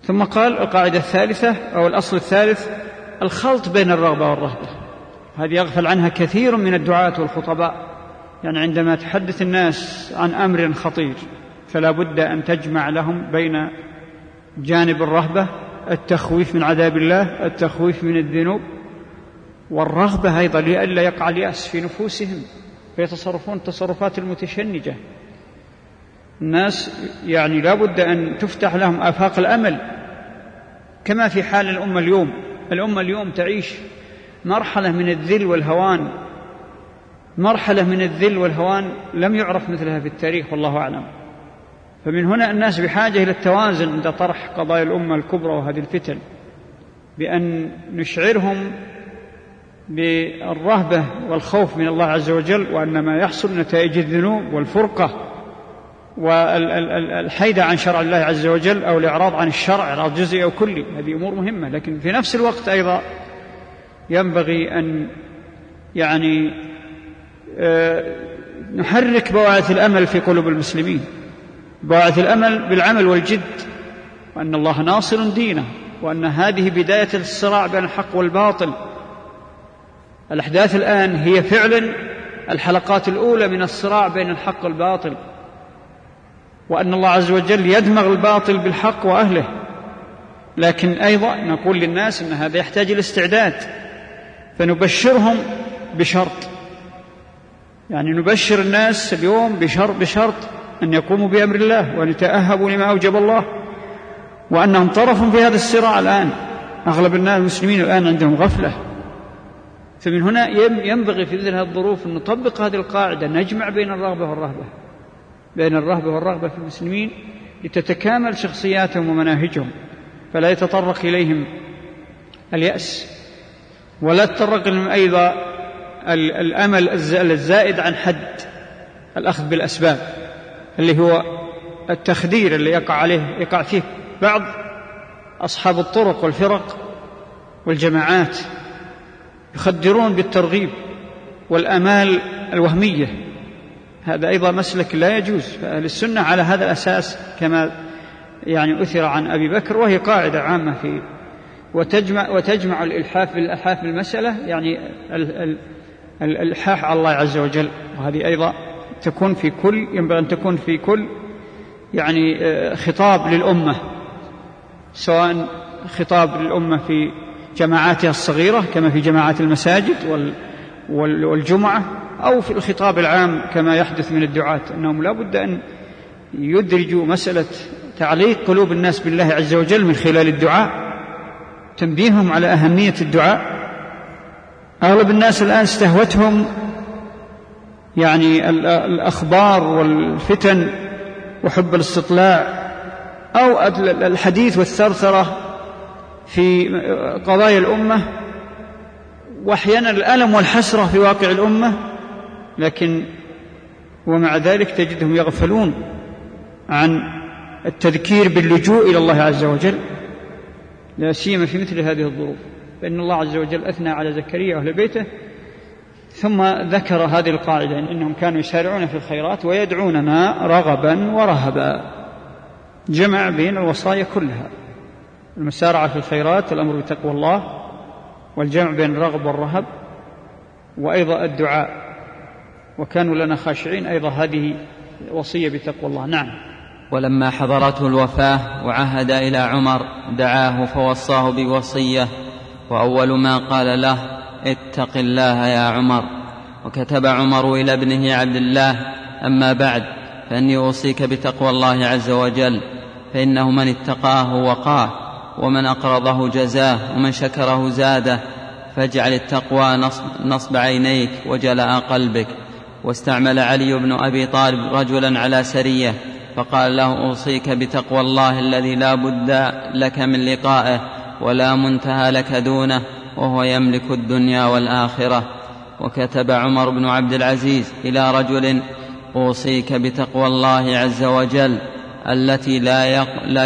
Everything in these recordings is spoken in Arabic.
ثم قال القاعدة الثالثة أو الأصل الثالث الخلط بين الرغبة والرهبة. هذه يغفل عنها كثير من الدعاة والخطباء، يعني عندما تحدث الناس عن أمر خطير فلا بد أن تجمع لهم بين جانب الرهبة، التخويف من عذاب الله، التخويف من الذنوب، والرغبة أيضا لئلا يقع اليأس في نفوسهم فيتصرفون التصرفات المتشنجة. الناس يعني لا بد أن تفتح لهم آفاق الأمل، كما في حال الأمة اليوم. الأمة اليوم تعيش مرحلة من الذل والهوان، مرحلة من الذل والهوان لم يعرف مثلها في التاريخ والله أعلم. فمن هنا الناس بحاجة إلى التوازن عند طرح قضايا الأمة الكبرى وهذه الفتن، بأن نشعرهم بالرهبة والخوف من الله عز وجل، وأن ما يحصل نتائج الذنوب والفرقة والحيدة عن شرع الله عز وجل أو الإعراض عن الشرع، إعراض جزئي أو كلي، هذه أمور مهمة. لكن في نفس الوقت أيضا ينبغي أن يعني نحرك بواعث الأمل في قلوب المسلمين، بواعث الأمل بالعمل والجد، وأن الله ناصر دينه، وأن هذه بداية الصراع بين الحق والباطل. الأحداث الآن هي فعلا الحلقات الأولى من الصراع بين الحق والباطل، وأن الله عز وجل يدمغ الباطل بالحق وأهله. لكن أيضا نقول للناس أن هذا يحتاج إلى استعداد، فنبشرهم بشرط، يعني نبشر الناس اليوم بشرط أن يقوموا بأمر الله وأن يتأهبوا لما أوجب الله، وأنهم طرف في هذا الصراع الآن. أغلب الناس المسلمين الآن عندهم غفلة. فمن هنا ينبغي في مثل هذه الظروف أن نطبق هذه القاعدة، نجمع بين الرغبة والرهبة، بين الرهبة والرغبة في المسلمين لتتكامل شخصياتهم ومناهجهم، فلا يتطرق إليهم اليأس، ولا يتطرق إليهم أيضا الأمل الزائد عن حد الأخذ بالأسباب، اللي هو التخدير اللي يقع فيه بعض أصحاب الطرق والفرق والجماعات، يخدرون بالترغيب والآمال الوهمية. هذا أيضا مسلك لا يجوز. فأهل السنة على هذا الأساس كما يعني أثر عن أبي بكر، وهي قاعدة عامة في وتجمع الإلحاف بالألحاف بالمسألة، يعني الإلحاح على الله عز وجل. وهذه أيضا تكون في كل، ينبغي أن تكون في كل يعني خطاب للأمة، سواء خطاب للأمة في جماعاتها الصغيرة كما في جماعات المساجد والجمعة، أو في الخطاب العام كما يحدث من الدعاة، أنهم لا بد أن يدرجوا مسألة تعليق قلوب الناس بالله عز وجل من خلال الدعاء، تنبيههم على أهمية الدعاء. أغلب الناس الآن استهوتهم يعني الأخبار والفتن وحب الاستطلاع، أو الحديث والثرثرة في قضايا الأمة، وأحيانا الألم والحسرة في واقع الأمة. لكن ومع ذلك تجدهم يغفلون عن التذكير باللجوء إلى الله عز وجل، لا سيما في مثل هذه الظروف. فإن الله عز وجل أثنى على زكريا وأهل بيته، ثم ذكر هذه القاعدة إنهم كانوا يسارعون في الخيرات ويدعوننا رغبا ورهبا، جمع بين الوصايا كلها، المسارعة في الخيرات والأمر بتقوى الله، والجمع بين الرغب والرهب، وأيضا الدعاء، وكانوا لنا خاشعين، أيضا هذه وصية بتقوى الله. نعم. ولما حضرته الوفاة وعهد إلى عمر دعاه فوصاه بوصية، وأول ما قال له اتق الله يا عمر. وكتب عمر إلى ابنه عبد الله أما بعد فإني أوصيك بتقوى الله عز وجل، فإنه من اتقاه وقاه، ومن أقرضه جزاه، ومن شكره زاده، فاجعل التقوى نصب عينيك وجلاء قلبك. واستعمل علي بن أبي طالب رجلا على سرية فقال له أوصيك بتقوى الله الذي لا بد لك من لقائه ولا منتهى لك دونه، وهو يملك الدنيا والآخرة. وكتب عمر بن عبد العزيز إلى رجل أوصيك بتقوى الله عز وجل التي لا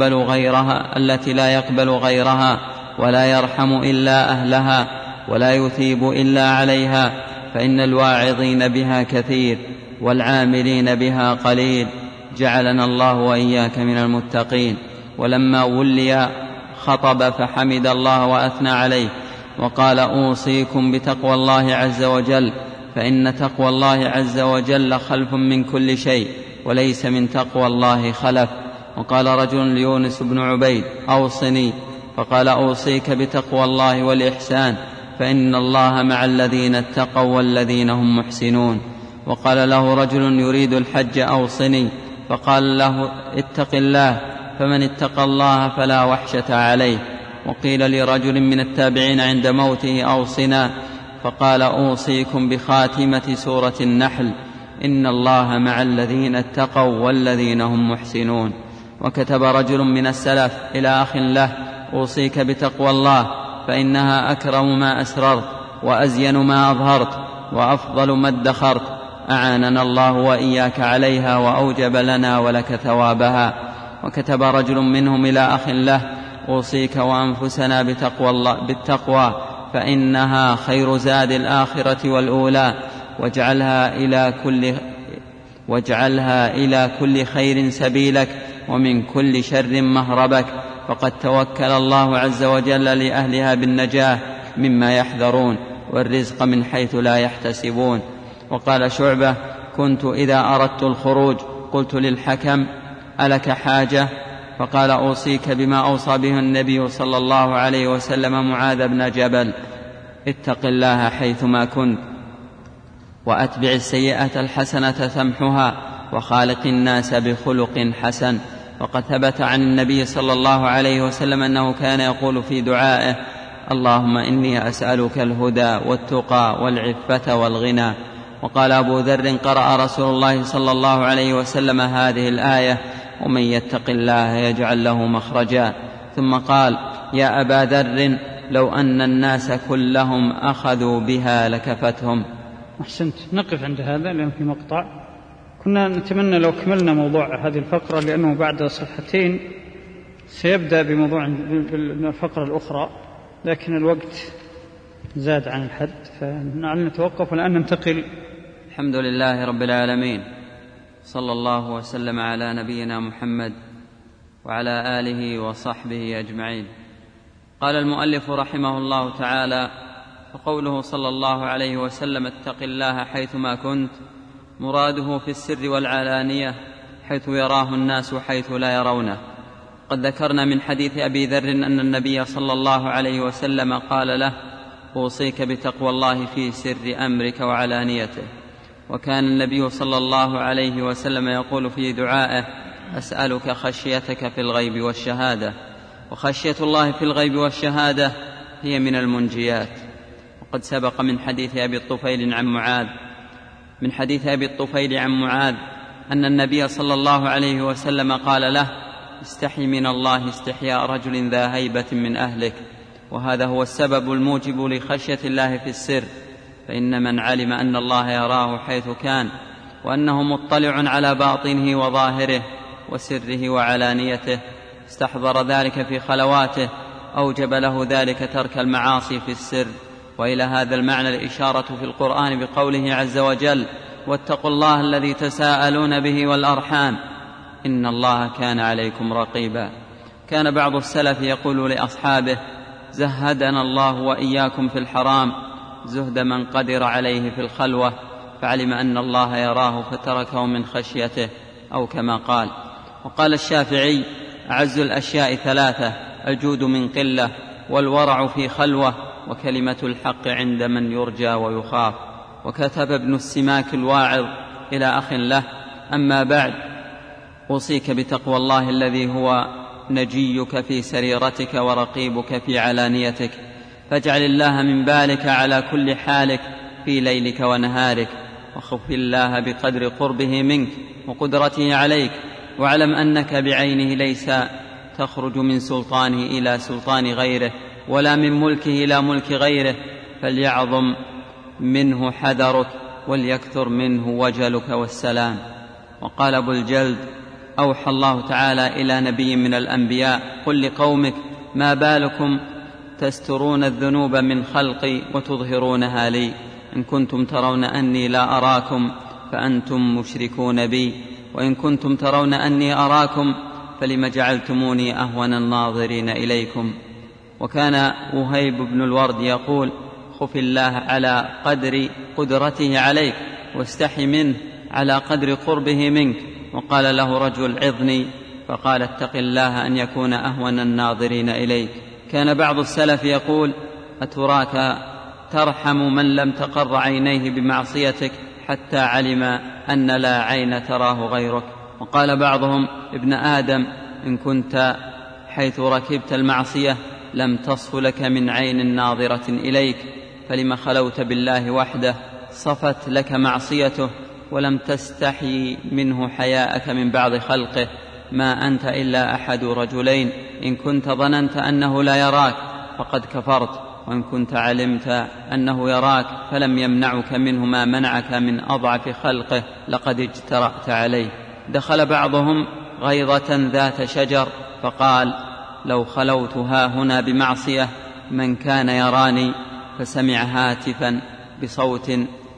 يقبل غيرها ولا يرحم إلا أهلها ولا يثيب إلا عليها، فإن الواعظين بها كثير والعاملين بها قليل، جعلنا الله وإياك من المتقين. ولما ولي خطب فحمد الله وأثنى عليه وقال: أوصيكم بتقوى الله عز وجل، فإن تقوى الله عز وجل خلف من كل شيء، وليس من تقوى الله خلف. وقال رجل ليونس بن عبيد: أوصني، فقال: أوصيك بتقوى الله والإحسان، فإن الله مع الذين اتقوا والذين هم محسنون. وقال له رجل يريد الحج: أوصني، فقال له: اتق الله، فمن اتقى الله فلا وحشة عليه. وقيل لرجل من التابعين عند موته: أوصنا، فقال: أوصيكم بخاتمة سورة النحل: إن الله مع الذين اتقوا والذين هم محسنون. وكتب رجل من السلف إلى أخ له: أوصيك بتقوى الله، فإنها أكرم ما أسررت، وأزين ما أظهرت، وأفضل ما ادخرت، أعاننا الله وإياك عليها، وأوجب لنا ولك ثوابها. وكتب رجل منهم إلى أخ له: أوصيك وأنفسنا بالتقوى، فإنها خير زاد الآخرة والأولى، واجعلها إلى كل خير سبيلك، ومن كل شر مهربك، فقد توكل الله عز وجل لأهلها بالنجاة مما يحذرون، والرزق من حيث لا يحتسبون. وقال شعبة: كنت إذا أردت الخروج قلت للحكم: ألك حاجة؟ فقال: أوصيك بما أوصى به النبي صلى الله عليه وسلم معاذ بن جبل: اتق الله حيثما كنت، وأتبع السيئة الحسنة تمحها، وخالق الناس بخلق حسن. وقد ثبت عن النبي صلى الله عليه وسلم أنه كان يقول في دعائه: اللهم إني أسألك الهدى والتقى والعفة والغنى. وقال أبو ذر: قرأ رسول الله صلى الله عليه وسلم هذه الآية: ومن يتق الله يجعل له مخرجا. ثم قال: يا أبا ذر، لو أن الناس كلهم أخذوا بها لكفتهم. أحسنت. نقف عند هذا لأن في مقطع كنا نتمنى لو كملنا موضوع هذه الفقرة، لأنه بعد صفحتين سيبدأ بموضوع الفقرة الأخرى، لكن الوقت زاد عن الحد، فنعلم نتوقف والآن ننتقل. الحمد لله رب العالمين، صلى الله وسلم على نبينا محمد وعلى آله وصحبه أجمعين. قال المؤلف رحمه الله تعالى: فقوله صلى الله عليه وسلم: اتق الله حيثما كنت، مراده في السر والعلانية، حيث يراه الناس وحيث لا يرونه. قد ذكرنا من حديث أبي ذر أن النبي صلى الله عليه وسلم قال له: أوصيك بتقوى الله في سر أمرك وعلانيته. وكان النبي صلى الله عليه وسلم يقول في دعائه: أسألك خشيتك في الغيب والشهادة. وخشية الله في الغيب والشهادة هي من المنجيات. وقد سبق من حديث أبي الطفيل عن معاذ أن النبي صلى الله عليه وسلم قال له: استحي من الله استحياء رجل ذا هيبة من أهلك. وهذا هو السبب الموجب لخشية الله في السر، فإن من علم أن الله يراه حيث كان، وأنه مطلع على باطنه وظاهره وسره وعلانيته، استحضر ذلك في خلواته، أوجب له ذلك ترك المعاصي في السر. وإلى هذا المعنى الإشارة في القرآن بقوله عز وجل: واتقوا الله الذي تساءلون به والأرحام إن الله كان عليكم رقيبا. كان بعض السلف يقول لأصحابه: زهدنا الله وإياكم في الحرام زهد من قدر عليه في الخلوة، فعلم أن الله يراه فتركه من خشيته، أو كما قال. وقال الشافعي: أعز الأشياء ثلاثة: الجود من قلة، والورع في خلوة، وكلمة الحق عند من يرجى ويخاف. وكتب ابن السماك الواعظ إلى أخ له: أما بعد، أوصيك بتقوى الله الذي هو نجيك في سريرتك ورقيبك في علانيتك، فاجعل الله من بالك على كل حالك في ليلك ونهارك، وخف الله بقدر قربه منك وقدرته عليك، واعلم أنك بعينه ليس تخرج من سلطانه إلى سلطان غيره، ولا من ملكه إلى ملك غيره، فليعظم منه حذرك وليكثر منه وجلك والسلام. وقال أبو الجلد: أوحى الله تعالى إلى نبي من الأنبياء: قل لقومك ما بالكم تسترون الذنوب من خلقي وتظهرونها لي، إن كنتم ترون أني لا أراكم فأنتم مشركون بي، وإن كنتم ترون أني أراكم فلم جعلتموني أهون الناظرين إليكم. وكان وهيب بن الورد يقول: خف الله على قدر قدرته عليك، واستحي منه على قدر قربه منك. وقال له رجل: عظني، فقال: اتق الله أن يكون أهون الناظرين إليك. كان بعض السلف يقول: أتراك ترحم من لم تقر عينيه بمعصيتك حتى علم أن لا عين تراه غيرك. وقال بعضهم: ابن آدم، إن كنت حيث ركبت المعصية لم تصف لك من عين ناظرة إليك، فلما خلوت بالله وحده صفت لك معصيته ولم تستحي منه حياءك من بعض خلقه. ما أنت إلا أحد رجلين، إن كنت ظننت أنه لا يراك فقد كفرت، وإن كنت علمت أنه يراك فلم يمنعك منه ما منعك من أضعف خلقه لقد اجترأت عليه. دخل بعضهم غيضة ذات شجر فقال: لو خلوت هاهنا بمعصية من كان يراني، فسمع هاتفا بصوت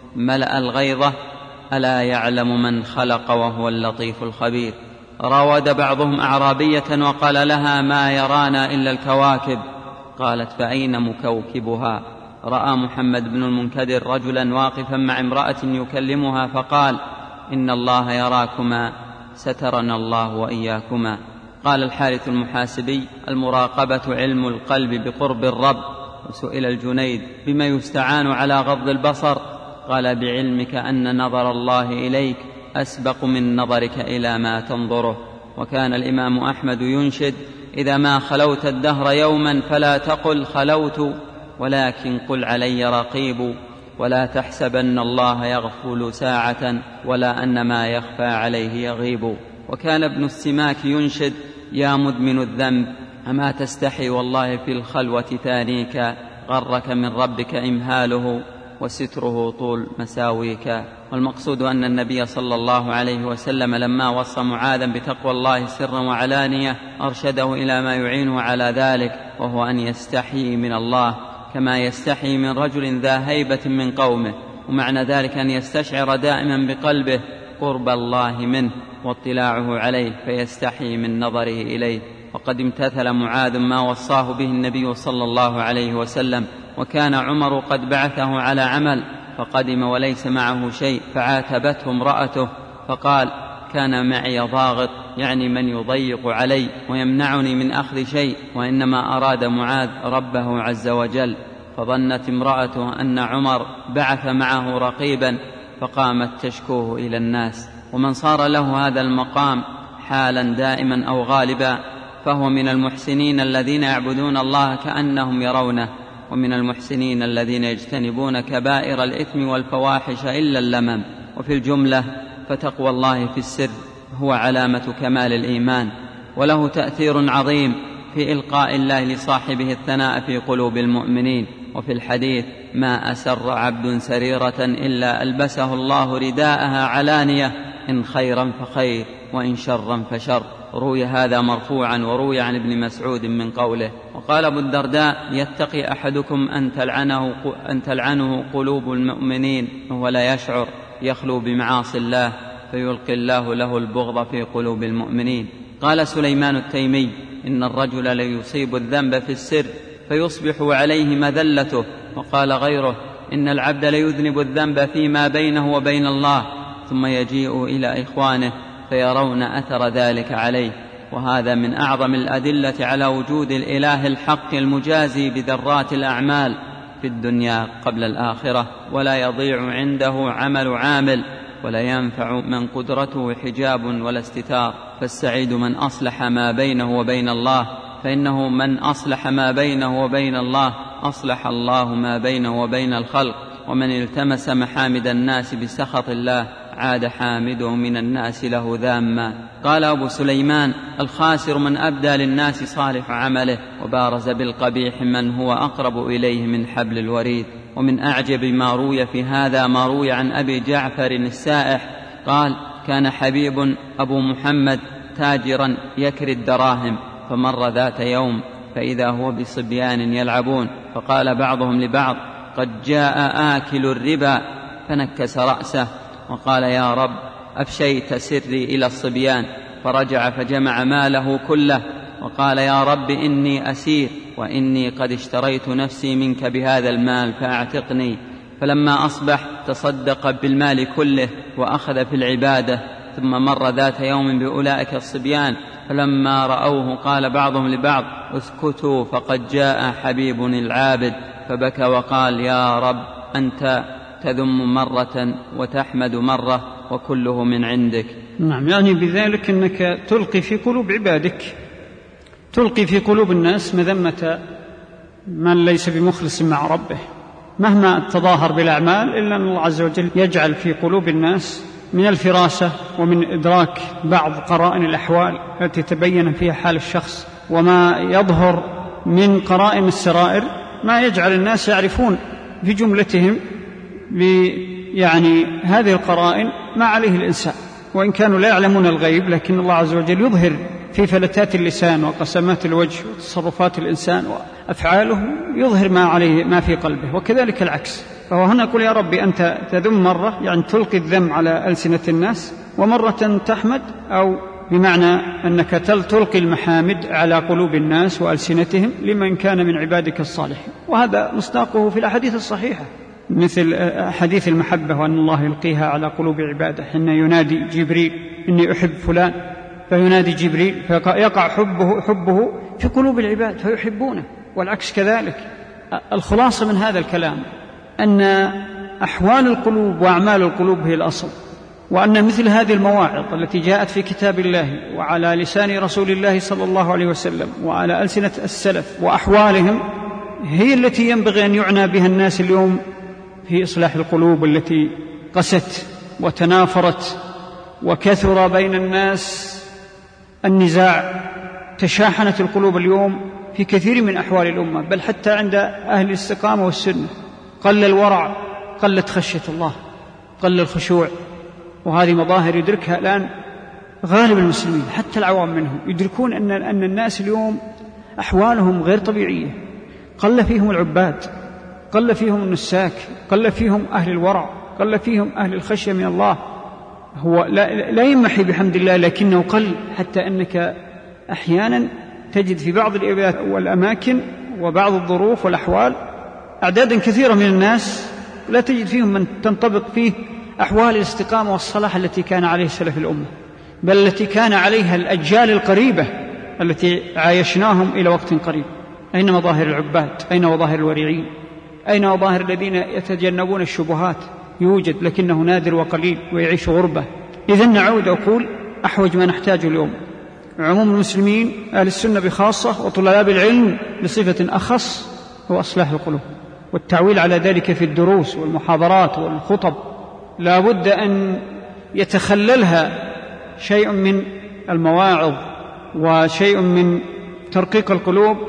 ملأ الغيظة: ألا يعلم من خلق وهو اللطيف الخبير. راود بعضهم أعرابية وقال لها: ما يرانا إلا الكواكب. قالت: فأين مكوكبها؟ رأى محمد بن المنكدر رجلا واقفا مع امرأة يكلمها فقال: إن الله يراكما، سترنا الله وإياكما. قال الحارث المحاسبي: المراقبة علم القلب بقرب الرب. وسئل الجنيد: بما يستعان على غض البصر؟ قال: بعلمك أن نظر الله إليك أسبق من نظرك إلى ما تنظره. وكان الإمام أحمد ينشد: إذا ما خلوت الدهر يوما فلا تقل خلوت، ولكن قل علي رقيب، ولا تحسبن الله يغفل ساعة، ولا أن ما يخفى عليه يغيب. وكان ابن السماك ينشد: يا مدمن الذنب، أما تستحي والله في الخلوة ثانيك، غرك من ربك إمهاله وستره طول مساويك. والمقصود أن النبي صلى الله عليه وسلم لما وصى معاذا بتقوى الله سرا وعلانية أرشده إلى ما يعينه على ذلك، وهو أن يستحي من الله كما يستحي من رجل ذا هيبة من قومه. ومعنى ذلك أن يستشعر دائما بقلبه قرب الله منه واطلاعه عليه، فيستحي من نظره إليه. وقد امتثل معاذ ما وصاه به النبي صلى الله عليه وسلم. وكان عمر قد بعثه على عمل فقدم وليس معه شيء، فعاتبته امرأته فقال: كان معي ضاغط، يعني من يضيق علي ويمنعني من أخذ شيء، وإنما أراد معاذ ربه عز وجل. فظنت امرأته أن عمر بعث معه رقيبا فقامت تشكوه إلى الناس. ومن صار له هذا المقام حالا دائما أو غالبا فهو من المحسنين الذين يعبدون الله كأنهم يرونه، ومن المحسنين الذين يجتنبون كبائر الإثم والفواحش إلا اللمم. وفي الجملة فتقوى الله في السر هو علامة كمال الإيمان، وله تأثير عظيم في إلقاء الله لصاحبه الثناء في قلوب المؤمنين. وفي الحديث: ما أسر عبد سريرة إلا ألبسه الله رداءها علانية، إن خيرا فخير وإن شرا فشر. روي هذا مرفوعا، وروي عن ابن مسعود من قوله. وقال أبو الدرداء: يتقي أحدكم أن تلعنه قلوب المؤمنين وهو لا يشعر، يخلو بمعاصي الله فيلقي الله له البغض في قلوب المؤمنين. قال سليمان التيمي: إن الرجل ليصيب الذنب في السر فيصبح عليه مذلته. وقال غيره: إن العبد ليذنب الذنب فيما بينه وبين الله، ثم يجيء إلى إخوانه فيرون أثر ذلك عليه. وهذا من أعظم الأدلة على وجود الإله الحق المجازي بذرات الأعمال في الدنيا قبل الآخرة، ولا يضيع عنده عمل عامل، ولا ينفع من قدرته حجاب ولا استتار. فالسعيد من أصلح ما بينه وبين الله، فإنه من أصلح ما بينه وبين الله أصلح الله ما بينه وبين الخلق. ومن التمس محامد الناس بسخط الله عاد حامده من الناس له ذاما. قال أبو سليمان: الخاسر من أبدى للناس صالح عمله وبارز بالقبيح من هو أقرب إليه من حبل الوريد. ومن أعجب ما روي في هذا ما روي عن أبي جعفر السائح قال: كان حبيب أبو محمد تاجرا يكري الدراهم، فمر ذات يوم فإذا هو بصبيان يلعبون، فقال بعضهم لبعض: قد جاء آكل الربا، فنكس رأسه وقال: يا رب، أفشيت سري إلى الصبيان. فرجع فجمع ماله كله وقال يا رب إني أسير وإني قد اشتريت نفسي منك بهذا المال فأعتقني. فلما أصبح تصدق بالمال كله وأخذ في العبادة. ثم مر ذات يوم بأولئك الصبيان فلما رأوه قال بعضهم لبعض اسكتوا فقد جاء حبيب العابد، فبكى وقال يا رب أنت تذم مرة وتحمد مرة وكله من عندك. نعم، يعني بذلك أنك تلقي في قلوب عبادك، تلقي في قلوب الناس مذمة من ليس بمخلص مع ربه مهما تظاهر بالأعمال، إلا أن الله عز وجل يجعل في قلوب الناس من الفراسة ومن إدراك بعض قرائن الأحوال التي تبين فيها حال الشخص وما يظهر من قرائن السرائر ما يجعل الناس يعرفون في جملتهم يعني هذه القرائن ما عليه الإنسان، وإن كانوا لا يعلمون الغيب، لكن الله عز وجل يظهر في فلتات اللسان وقسمات الوجه وتصرفات الإنسان وأفعاله، يظهر ما عليه ما في قلبه، وكذلك العكس. فهو هنا يقول يا ربي أنت تذم مرة، يعني تلقي الذم على ألسنة الناس، ومرة تحمد، أو بمعنى أنك تلقي المحامد على قلوب الناس وألسنتهم لمن كان من عبادك الصالحين. وهذا مصداقه في الأحاديث الصحيحة، مثل حديث المحبة وأن الله يلقيها على قلوب عباده، حين ينادي جبريل إني أحب فلان فينادي جبريل فيقع حبه في قلوب العباد فيحبونه، والعكس كذلك. الخلاصة من هذا الكلام أن أحوال القلوب وأعمال القلوب هي الأصل، وأن مثل هذه المواعظ التي جاءت في كتاب الله وعلى لسان رسول الله صلى الله عليه وسلم وعلى ألسنة السلف وأحوالهم هي التي ينبغي أن يعنى بها الناس اليوم في إصلاح القلوب التي قست وتنافرت وكثر بين الناس النزاع. تشاحنت القلوب اليوم في كثير من أحوال الأمة، بل حتى عند أهل الاستقامة والسنة قل الورع، قلت خشية الله، قل الخشوع، وهذه مظاهر يدركها الآن غالب المسلمين، حتى العوام منهم يدركون أن الناس اليوم أحوالهم غير طبيعية، قل فيهم العباد، قل فيهم النساك، قل فيهم أهل الورع، قل فيهم أهل الخشية من الله. هو لا يمحي بحمد الله، لكنه قل، حتى أنك أحيانا تجد في بعض الإبيات والأماكن وبعض الظروف والأحوال أعدادا كثيرة من الناس لا تجد فيهم من تنطبق فيه أحوال الاستقامة والصلاح التي كان عليه سلف الأمة، بل التي كان عليها الأجيال القريبة التي عايشناهم إلى وقت قريب. أين مظاهر العباد؟ أين مظاهر الورعين؟ أين مظاهر الذين يتجنبون الشبهات؟ يوجد لكنه نادر وقليل ويعيش غربة. إذن نعود أقول أحوج ما نحتاجه اليوم عموم المسلمين أهل السنة بخاصة وطلاب العلم بصفة أخص هو إصلاح القلوب، والتعويل على ذلك في الدروس والمحاضرات والخطب. لا بد أن يتخللها شيء من المواعظ وشيء من ترقيق القلوب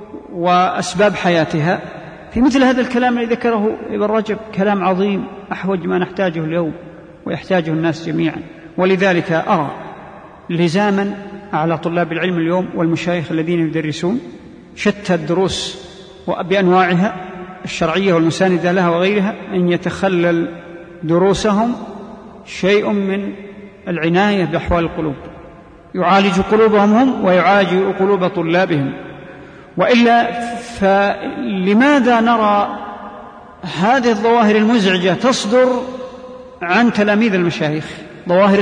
وأسباب حياتها. في مثل هذا الكلام الذي ذكره ابن رجب كلام عظيم أحوج ما نحتاجه اليوم ويحتاجه الناس جميعا. ولذلك أرى لزاما على طلاب العلم اليوم والمشايخ الذين يدرسون شتى الدروس بأنواعها الشرعية والمساندة لها وغيرها أن يتخلل دروسهم شيء من العناية بأحوال القلوب، يعالج قلوبهم هم ويعالج قلوب طلابهم. وإلا فلماذا نرى هذه الظواهر المزعجة تصدر عن تلاميذ المشايخ؟ ظواهر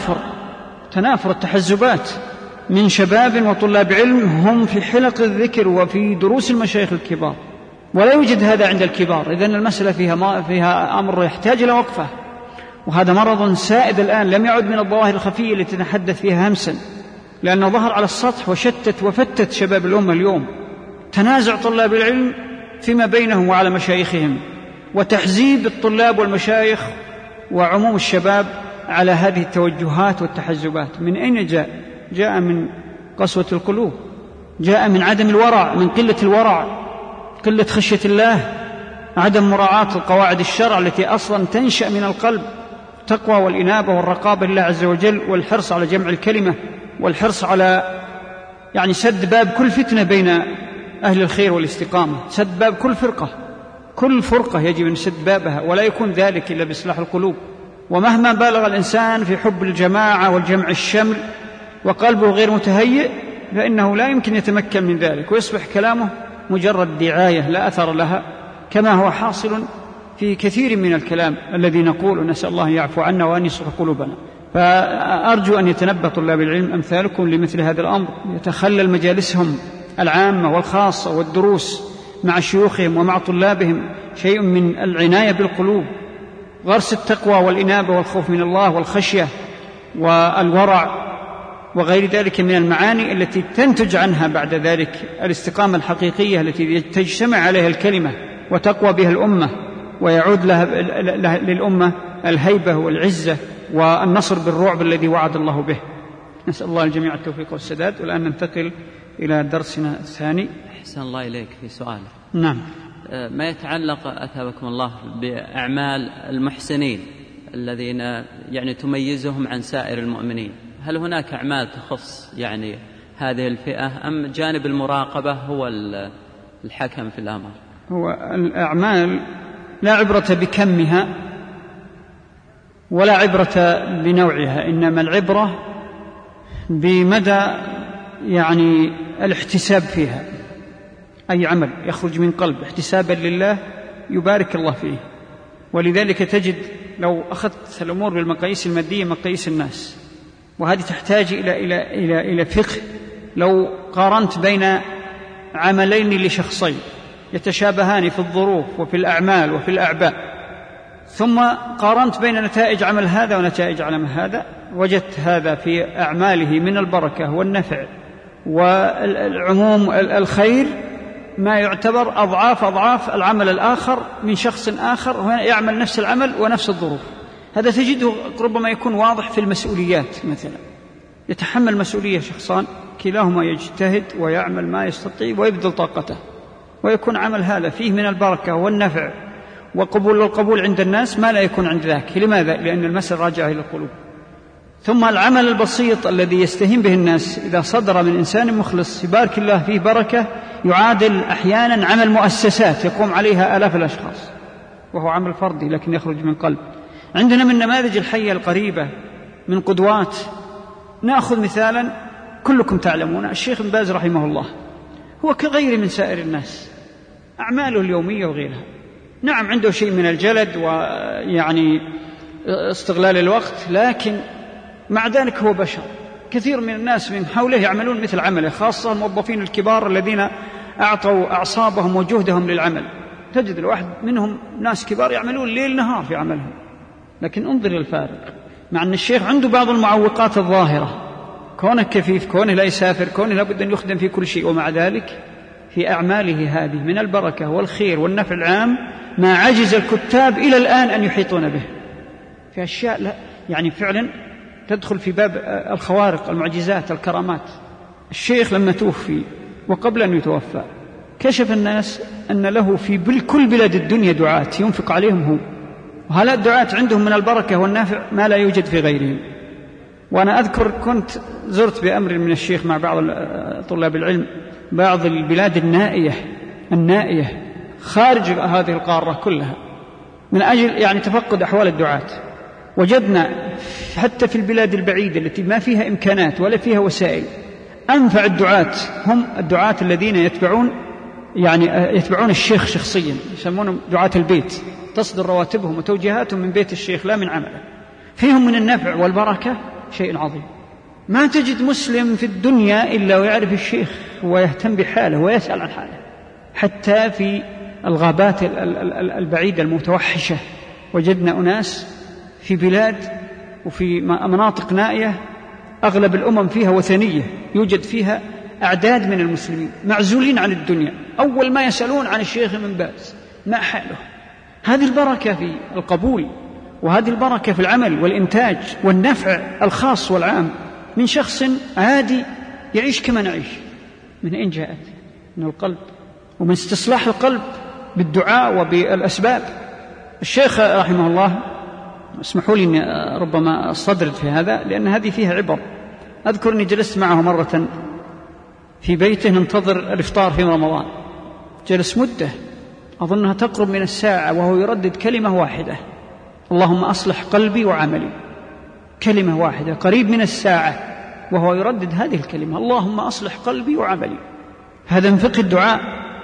تنافر التحزبات من شباب وطلاب علم هم في حلق الذكر وفي دروس المشايخ الكبار، ولا يوجد هذا عند الكبار. إذن المسألة فيها أمر يحتاج إلى وقفة، وهذا مرض سائد الآن لم يعد من الظواهر الخفية التي نتحدث فيها همسا، لأنه ظهر على السطح وشتت وفتت شباب الأمة اليوم. تنازع طلاب العلم فيما بينهم وعلى مشايخهم، وتحزيب الطلاب والمشايخ وعموم الشباب على هذه التوجهات والتحزبات. من أين جاء؟ جاء من قسوة القلوب، جاء من عدم الورع، من قلة الورع، قلة خشية الله، عدم مراعاة القواعد الشرع التي أصلا تنشأ من القلب، التقوى والإنابة والرقابة لله عز وجل، والحرص على جمع الكلمة، والحرص على سد باب كل فتنة بين أهل الخير والاستقامة، سد باب كل فرقة يجب أن سد بابها، ولا يكون ذلك إلا بإصلاح القلوب. ومهما بالغ الإنسان في حب الجماعة والجمع الشمل وقلبه غير متهيئ فإنه لا يمكن يتمكن من ذلك، ويصبح كلامه مجرد دعاية لا أثر لها، كما هو حاصل في كثير من الكلام الذي نقول، نسأل الله يعفو عنا وأن يصلح قلوبنا. فأرجو أن يتنبه طلاب العلم أمثالكم لمثل هذا الأمر، يتخلل مجالسهم العامة والخاصة والدروس مع شيوخهم ومع طلابهم شيء من العناية بالقلوب، غرس التقوى والإنابة والخوف من الله والخشية والورع وغير ذلك من المعاني التي تنتج عنها بعد ذلك الاستقامة الحقيقية التي تجتمع عليها الكلمة وتقوى بها الأمة، ويعود للأمة الهيبة والعزة والنصر بالرعب الذي وعد الله به. نسأل الله الجميع التوفيق والسداد. والآن ننتقل إلى درسنا الثاني. أحسن الله إليك في سؤال. نعم. ما يتعلق أثابكم الله بأعمال المحسنين الذين يعني تميزهم عن سائر المؤمنين، هل هناك أعمال تخص يعني هذه الفئة أم جانب المراقبة هو الحكم في الأمر؟ هو الأعمال لا عبرة بكمها ولا عبرة بنوعها، إنما العبرة بمدى يعني الاحتساب فيها. أي عمل يخرج من قلب احتسابا لله يبارك الله فيه. ولذلك تجد لو أخذت الأمور بالمقاييس المادية مقاييس الناس، وهذه تحتاج إلى فقه، لو قارنت بين عملين لشخصين يتشابهان في الظروف وفي الأعمال وفي الأعباء، ثم قارنت بين نتائج عمل هذا ونتائج عمل هذا، وجدت هذا في أعماله من البركة والنفع والعموم الخير ما يعتبر أضعاف العمل الآخر من شخص آخر يعمل نفس العمل ونفس الظروف. هذا تجده ربما يكون واضح في المسؤوليات، مثلا يتحمل مسؤولية شخصان كلاهما يجتهد ويعمل ما يستطيع ويبذل طاقته، ويكون عمل هذا فيه من البركة والنفع والقبول عند الناس ما لا يكون عند ذاك. لماذا؟ لأن المسألة راجعة إلى القلوب. ثم العمل البسيط الذي يستهين به الناس إذا صدر من إنسان مخلص يبارك الله فيه بركة، يعادل أحيانا عمل مؤسسات يقوم عليها آلاف الأشخاص، وهو عمل فردي لكن يخرج من قلب. عندنا من نماذج الحية القريبة من قدوات، نأخذ مثالا كلكم تعلمون الشيخ ابن باز رحمه الله، هو كغير من سائر الناس، أعماله اليومية وغيرها، نعم عنده شيء من الجلد ويعني استغلال الوقت، لكن مع ذلك هو بشر. كثير من الناس من حوله يعملون مثل عمله، خاصة الموظفين الكبار الذين أعطوا أعصابهم وجهدهم للعمل، تجد الواحد منهم ناس كبار يعملون ليل نهار في عملهم، لكن انظر الفارق. مع أن الشيخ عنده بعض المعوقات الظاهرة، كونه كفيف، كونه لا يسافر، كونه لابد أن يخدم في كل شيء، ومع ذلك في أعماله هذه من البركة والخير والنفع العام ما عجز الكتاب إلى الآن أن يحيطون به، في أشياء لا يعني فعلا تدخل في باب الخوارق، المعجزات، الكرامات. الشيخ لما توفي وقبل أن يتوفى كشف الناس أن له في كل بلاد الدنيا دعاة ينفق عليهم هو، وهؤلاء الدعاة عندهم من البركة والنافع ما لا يوجد في غيرهم. وأنا أذكر كنت زرت بأمر من الشيخ مع بعض طلاب العلم بعض البلاد النائية خارج هذه القارة كلها من أجل يعني تفقد أحوال الدعاة. وجدنا حتى في البلاد البعيدة التي ما فيها إمكانات ولا فيها وسائل، أنفع الدعاة هم الدعاة الذين يتبعون الشيخ شخصيا، يسمونهم دعاة البيت، تصدر رواتبهم وتوجيهاتهم من بيت الشيخ لا من عمله، فيهم من النفع والبركة شيء عظيم. ما تجد مسلم في الدنيا إلا ويعرف الشيخ ويهتم بحاله ويسأل عن حاله، حتى في الغابات البعيدة المتوحشة وجدنا أناس في بلاد وفي مناطق نائية أغلب الأمم فيها وثنية، يوجد فيها أعداد من المسلمين معزولين عن الدنيا، أول ما يسألون عن الشيخ ابن باز ما حاله. هذه البركة في القبول، وهذه البركة في العمل والإنتاج والنفع الخاص والعام من شخص عادي يعيش كما نعيش. من أين جاءت؟ من القلب، ومن استصلاح القلب بالدعاء وبالأسباب. الشيخ رحمه الله، اسمحوا لي أني ربما أصدرت في هذا لأن هذه فيها عبر. أذكر أني جلست معه مرة في بيته ننتظر الإفطار في رمضان، جلس مدة أظنها تقرب من الساعة وهو يردد كلمة واحدة: اللهم أصلح قلبي وعملي. كلمة واحدة قريب من الساعة وهو يردد هذه الكلمة: اللهم أصلح قلبي وعملي. هذا من فقه الدعاء.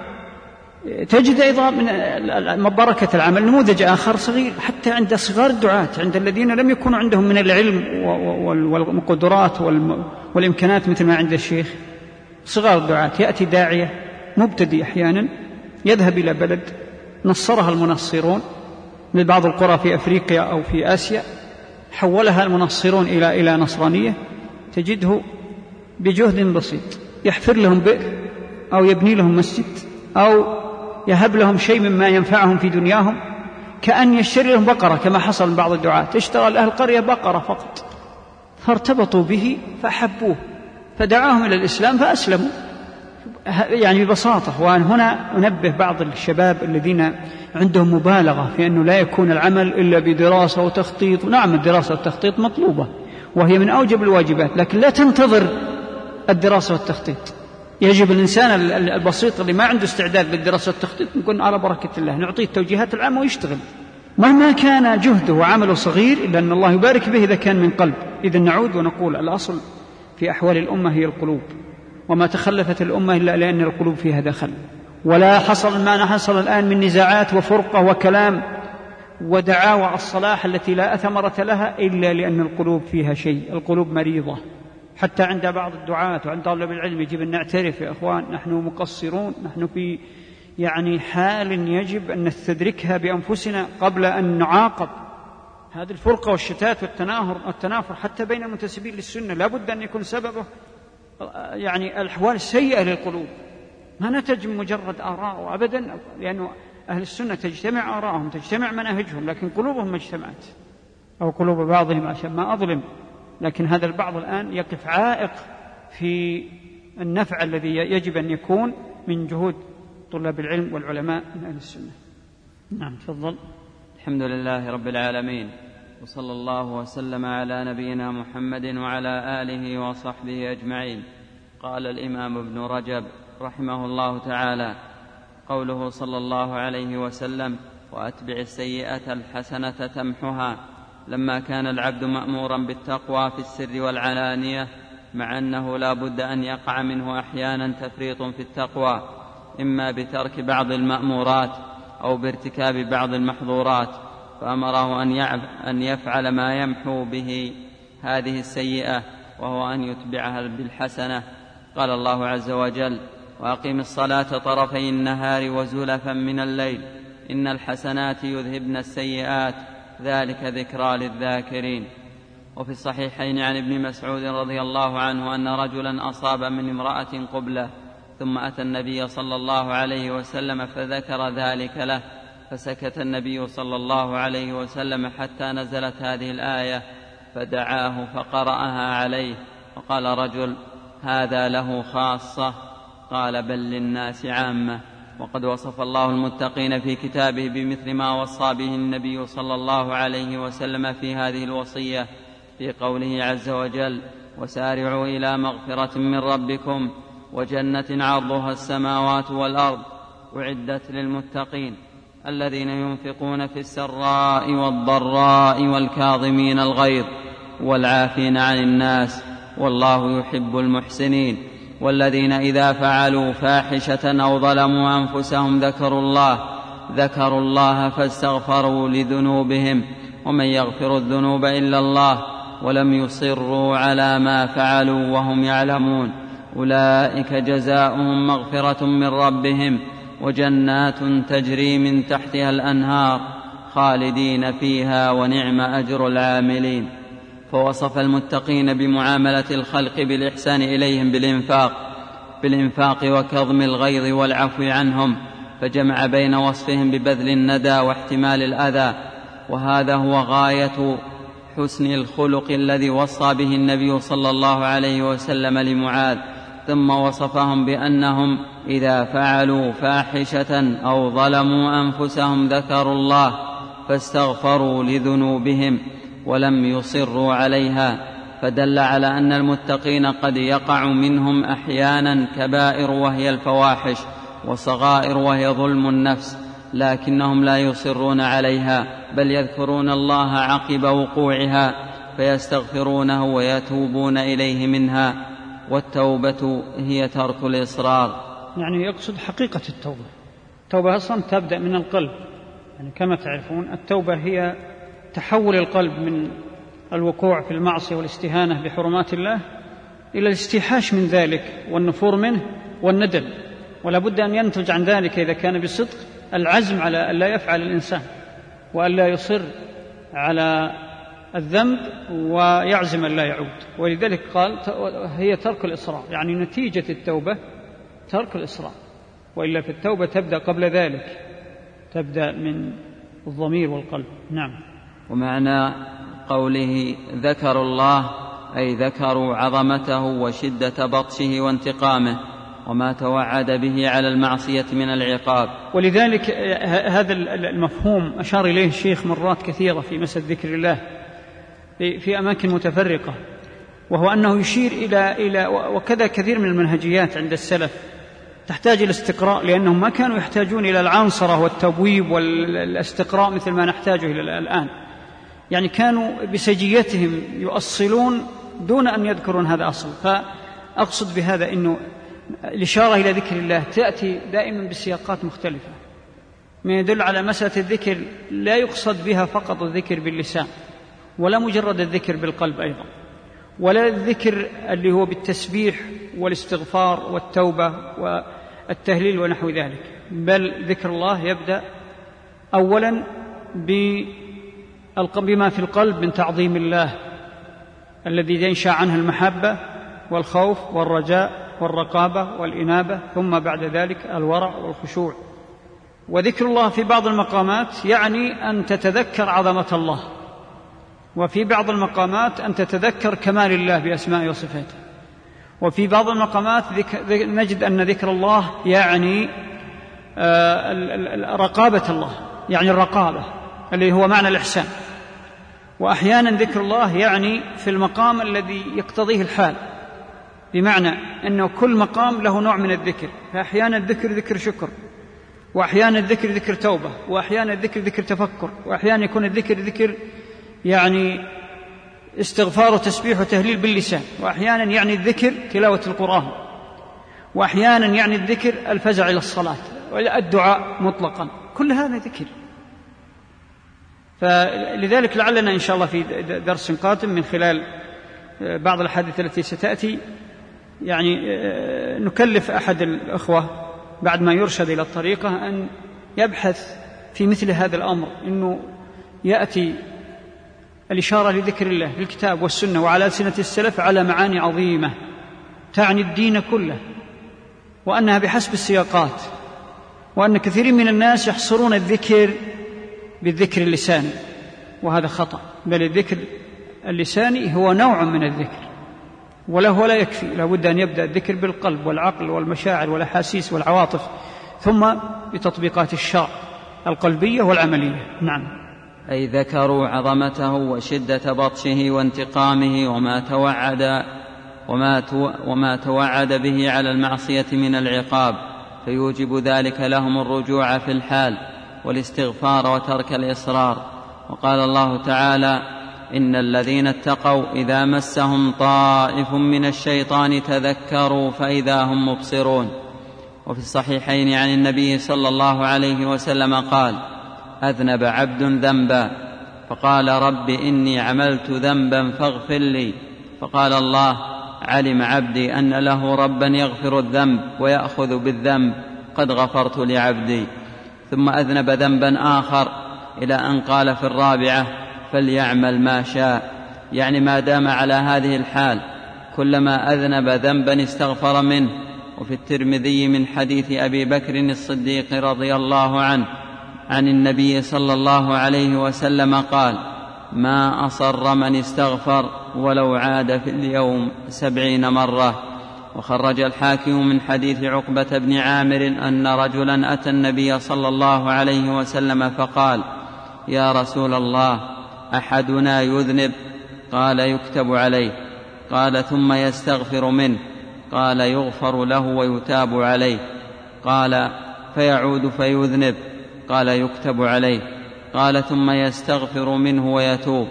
تجد أيضا من بركة العمل نموذج آخر صغير حتى عند صغار الدعاة، عند الذين لم يكونوا عندهم من العلم والقدرات والإمكانات مثل ما عند الشيخ. صغار الدعاة يأتي داعية مبتدئ أحيانا يذهب إلى بلد نصرها المنصرون من بعض القرى في أفريقيا أو في آسيا، حولها المنصرون إلى نصرانية، تجده بجهد بسيط يحفر لهم بئر أو يبني لهم مسجد أو يهب لهم شيء مما ينفعهم في دنياهم، كأن يشتري لهم بقرة كما حصل من بعض الدعاة، اشترى أهل القرية بقرة فقط، فارتبطوا به فأحبوه فدعاهم إلى الإسلام فأسلموا. يعني ببساطة. وهنا أنبه بعض الشباب الذين عندهم مبالغة في أنه لا يكون العمل إلا بدراسة وتخطيط. نعم، الدراسة والتخطيط مطلوبة وهي من أوجب الواجبات، لكن لا تنتظر الدراسة والتخطيط. يجب الإنسان البسيط اللي ما عنده استعداد للدراسة والتخطيط نكون على بركة الله، نعطيه التوجيهات العامة ويشتغل مهما كان جهده وعمله صغير، إلا أن الله يبارك به إذا كان من قلب. إذا نعود ونقول الأصل في أحوال الأمة هي القلوب، وما تخلفت الأمة إلا لأن القلوب فيها دخل. ولا حصل ما حصل الآن من نزاعات وفرقة وكلام ودعاوى الصلاح التي لا ثمرة لها إلا لأن القلوب فيها شيء. القلوب مريضة حتى عند بعض الدعاة وعند طلاب العلم. يجب أن نعترف يا أخوان نحن مقصرون، نحن في حال يجب أن نستدركها بأنفسنا قبل أن نعاقب. هذه الفرقة والشتات والتنافر حتى بين المنتسبين للسنة لا بد أن يكون سببه الأحوال السيئة للقلوب، ما نتج مجرد آراء أبدا، لأنه أهل السنة تجتمع آراءهم تجتمع مناهجهم، لكن قلوبهم ما اجتمعت، أو قلوب بعضهم عشان ما أظلم. لكن هذا البعض الآن يقف عائق في النفع الذي يجب أن يكون من جهود طلاب العلم والعلماء من أهل السنة. نعم تفضل. الحمد لله رب العالمين، وصلى الله وسلم على نبينا محمد وعلى آله وصحبه أجمعين. قال الإمام ابن رجب رحمه الله تعالى: قوله صلى الله عليه وسلم: وأتبع السيئة الحسنة تمحها، لما كان العبد مأمورا بالتقوى في السر والعلانية، مع أنه لا بد أن يقع منه أحيانا تفريط في التقوى، إما بترك بعض المأمورات أو بارتكاب بعض المحظورات، فأمره أن يفعل ما يمحو به هذه السيئة، وهو أن يتبعها بالحسنة. قال الله عز وجل: وأقم الصلاة طرفي النهار وزلفا من الليل إن الحسنات يذهبن السيئات ذلك ذكرى للذاكرين. وفي الصحيحين عن ابن مسعود رضي الله عنه أن رجلا أصاب من امرأة قبلة، ثم أتى النبي صلى الله عليه وسلم فذكر ذلك له، فسكت النبي صلى الله عليه وسلم حتى نزلت هذه الآية، فدعاه فقرأها عليه، فقال رجل: هذا له خاصة؟ قال: بل للناس عامة. وقد وصف الله المتقين في كتابه بمثل ما وصى به النبي صلى الله عليه وسلم في هذه الوصية في قوله عز وجل: وسارعوا إلى مغفرة من ربكم وجنة عرضها السماوات والأرض أعدت للمتقين الذين ينفقون في السراء والضراء والكاظمين الغيظ والعافين عن الناس والله يحب المحسنين، والذين إذا فعلوا فاحشة أو ظلموا أنفسهم ذكروا الله فاستغفروا لذنوبهم، ومن يغفر الذنوب إلا الله، ولم يصروا على ما فعلوا وهم يعلمون، أولئك جزاؤهم مغفرة من ربهم وجنات تجري من تحتها الأنهار خالدين فيها ونعم أجر العاملين. فوصف المتقين بمعاملة الخلق بالإحسان إليهم بالإنفاق وكظم الغيظ والعفو عنهم، فجمع بين وصفهم ببذل الندى واحتمال الأذى، وهذا هو غاية حسن الخلق الذي وصى به النبي صلى الله عليه وسلم لمعاذ. ثم وصفهم بأنهم إذا فعلوا فاحشة أو ظلموا أنفسهم ذكروا الله فاستغفروا لذنوبهم ولم يصروا عليها، فدل على أن المتقين قد يقع منهم أحيانا كبائر وهي الفواحش، وصغائر وهي ظلم النفس، لكنهم لا يصرون عليها، بل يذكرون الله عقب وقوعها فيستغفرونه ويتوبون إليه منها، والتوبة هي ترك الإصرار. يعني يقصد حقيقة التوبة. التوبة أصلا تبدأ من القلب، يعني كما تعرفون التوبة هي تحول القلب من الوقوع في المعصية والاستهانة بحرمات الله إلى الاستيحاش من ذلك والنفور منه والندم، ولا بد أن ينتج عن ذلك إذا كان بصدق العزم على أن لا يفعل الإنسان وأن لا يصر على الذنب ويعزم أن لا يعود. ولذلك قال هي ترك الإصرار، يعني نتيجة التوبة ترك الإصرار، وإلا في التوبة تبدأ قبل ذلك، تبدأ من الضمير والقلب. نعم. ومعنى قوله ذكروا الله أي ذكروا عظمته وشدة بطشه وانتقامه وما توعد به على المعصية من العقاب. ولذلك هذا المفهوم أشار إليه الشيخ مرات كثيرة في مسألة ذكر الله في أماكن متفرقة، وهو أنه يشير إلى وكذا كثير من المنهجيات عند السلف تحتاج إلى استقراء، لأنهم ما كانوا يحتاجون إلى العنصرة والتبويب والاستقراء مثل ما نحتاجه إلى الآن، يعني كانوا بسجيتهم يؤصلون دون أن يذكرون هذا أصل. فأقصد بهذا أنه الإشارة إلى ذكر الله تأتي دائما بسياقات مختلفة، ما يدل على مسألة الذكر لا يقصد بها فقط الذكر باللسان، ولا مجرد الذكر بالقلب أيضا، ولا الذكر اللي هو بالتسبيح والاستغفار والتوبة والتهليل ونحو ذلك، بل ذكر الله يبدأ أولا بما في القلب من تعظيم الله الذي ينشأ عنه المحبة والخوف والرجاء والرقابة والإنابة، ثم بعد ذلك الورع والخشوع. وذكر الله في بعض المقامات يعني أن تتذكر عظمة الله، وفي بعض المقامات أن تتذكر كمال الله بأسمائه وصفاته، وفي بعض المقامات نجد أن ذكر الله يعني رقابة الله، يعني الرقابة اللي هو معنى الإحسان. وأحيانا ذكر الله يعني في المقام الذي يقتضيه الحال، بمعنى أنه كل مقام له نوع من الذكر، فأحيانا الذكر ذكر شكر، وأحيانا الذكر ذكر توبة، وأحيانا الذكر ذكر تفكر، وأحيانا يكون الذكر ذكر يعني استغفار وتسبيح وتهليل باللسان، وأحيانا يعني الذكر تلاوة القرآن، وأحيانا يعني الذكر الفزع إلى الصلاة والدعاء مطلقا، كل هذا ذكر. فلذلك لعلنا إن شاء الله في درس قادم من خلال بعض الأحاديث التي ستأتي يعني نكلف أحد الأخوة بعد ما يرشد إلى الطريقة أن يبحث في مثل هذا الأمر، إنه يأتي الإشارة لذكر الله بالكتاب والسنة وعلى ألسنة السلف على معاني عظيمة تعني الدين كله، وأنها بحسب السياقات، وأن كثير من الناس يحصرون الذكر بالذكر اللساني، وهذا خطأ، بل الذكر اللساني هو نوع من الذكر ولا يكفي، لا بد أن يبدأ الذكر بالقلب والعقل والمشاعر والأحاسيس والعواطف، ثم بتطبيقات الشرع القلبية والعملية. نعم. أي ذكروا عظمته وشدة بطشه وانتقامه وما توعد به على المعصية من العقاب، فيوجب ذلك لهم الرجوع في الحال والاستغفار وترك الإصرار. وقال الله تعالى: إن الذين اتقوا إذا مسهم طائف من الشيطان تذكروا فإذا هم مبصرون. وفي الصحيحين عن النبي صلى الله عليه وسلم قال: أذنب عبد ذنبا فقال: رب إني عملت ذنبا فاغفر لي، فقال الله: علم عبدي أن له ربا يغفر الذنب ويأخذ بالذنب، قد غفرت لعبدي. ثم أذنب ذنبا آخر إلى أن قال في الرابعة: فليعمل ما شاء، يعني ما دام على هذه الحال كلما أذنب ذنبا استغفر منه. وفي الترمذي من حديث أبي بكر الصديق رضي الله عنه عن النبي صلى الله عليه وسلم قال: ما أصر من استغفر ولو عاد في اليوم 70 مرة. وخرج الحاكم من حديث عقبة بن عامر أن رجلا أتى النبي صلى الله عليه وسلم فقال: يا رسول الله، أحدنا يذنب؟ قال: يكتب عليه. قال: ثم يستغفر منه؟ قال: يغفر له ويتاب عليه. قال: فيعود فيذنب؟ قال: يكتب عليه. قال: ثم يستغفر منه ويتوب؟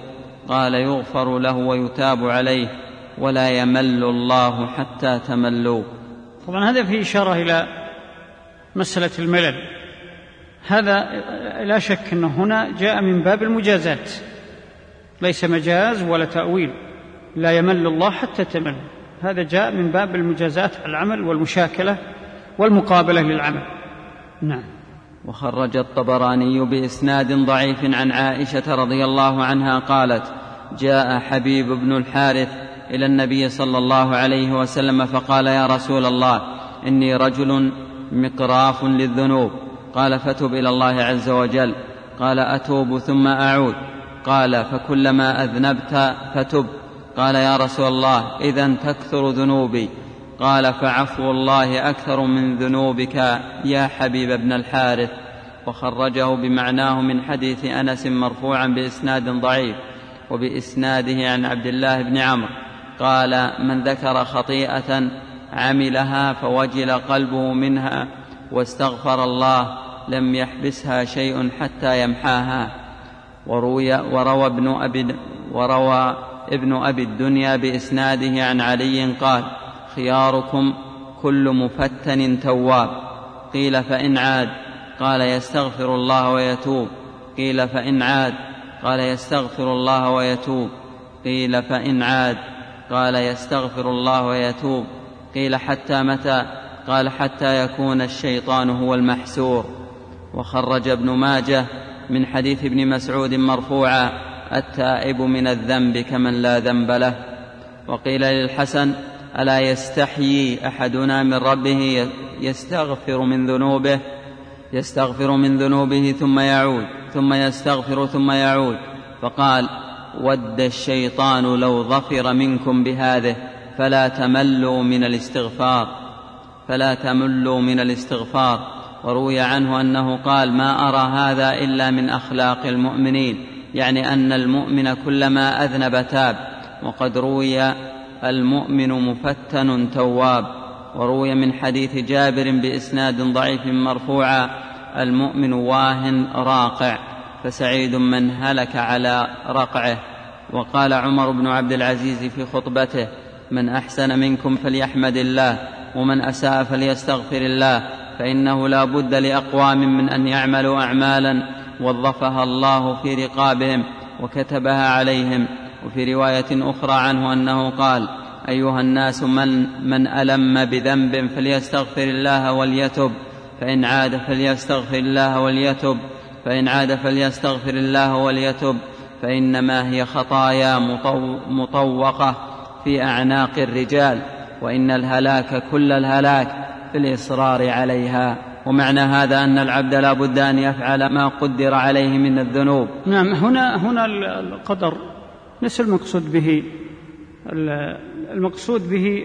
قال يغفر له ويتاب عليه ولا يمل الله حتى تملوا. طبعا هذا فيه إشارة إلى مسألة الملل، هذا لا شك أنه هنا جاء من باب المجازات، ليس مجاز ولا تأويل، لا يمل الله حتى تمل، هذا جاء من باب المجازات على العمل والمشاكلة والمقابلة للعمل. نعم. وخرج الطبراني بإسناد ضعيف عن عائشة رضي الله عنها قالت: جاء حبيب بن الحارث إلى النبي صلى الله عليه وسلم فقال: يا رسول الله، إني رجل مقراف للذنوب. قال: فتب إلى الله عز وجل. قال: أتوب ثم أعود. قال: فكلما أذنبت فتب. قال: يا رسول الله، إذن تكثر ذنوبي. قال: فعفو الله أكثر من ذنوبك يا حبيب بن الحارث. وخرجه بمعناه من حديث أنس مرفوعا بإسناد ضعيف، وبإسناده عن عبد الله بن عمرو قال: من ذكر خطيئة عملها فوجل قلبه منها واستغفر الله لم يحبسها شيء حتى يمحاها. وروى ابن أبي الدنيا بإسناده عن علي قال: خياركم كل مفتن تواب. قيل: فإن عاد؟ قال: يستغفر الله ويتوب. قيل: فإن عاد؟ قال: يستغفر الله ويتوب. قيل: فإن عاد؟ قال: يستغفر الله ويتوب. قيل: حتى متى؟ قال: حتى يكون الشيطان هو المحسور. وخرج ابن ماجه من حديث ابن مسعود مرفوعا: التائب من الذنب كمن لا ذنب له. وقيل للحسن: ألا يستحيي أحدنا من ربه يستغفر من ذنوبه ثم يعود، ثم يستغفر ثم يعود. فقال: ود الشيطان لو ظفر منكم بهذه فلا تملوا من الاستغفار. وروي عنه أنه قال: ما أرى هذا إلا من أخلاق المؤمنين، يعني أن المؤمن كلما أذنب تاب. وقد روي: المؤمن مفتن تواب. وروي من حديث جابر بإسناد ضعيف مرفوعا: المؤمن واهن راقع، فسعيد من هلك على رقعه. وقال عمر بن عبد العزيز في خطبته: من أحسن منكم فليحمد الله، ومن أساء فليستغفر الله، فإنه لا بد لأقوام من أن يعملوا أعمالا وظفها الله في رقابهم وكتبها عليهم. وفي رواية أخرى عنه أنه قال: أيها الناس، من ألم بذنب فليستغفر الله وليتب، فإن عاد فليستغفر الله وليتب، فإنما هي خطايا مطوقة في أعناق الرجال، وإن الهلاك كل الهلاك في الإصرار عليها. ومعنى هذا أن العبد لا بد أن يفعل ما قدر عليه من الذنوب. نعم. هنا القدر ليس المقصود به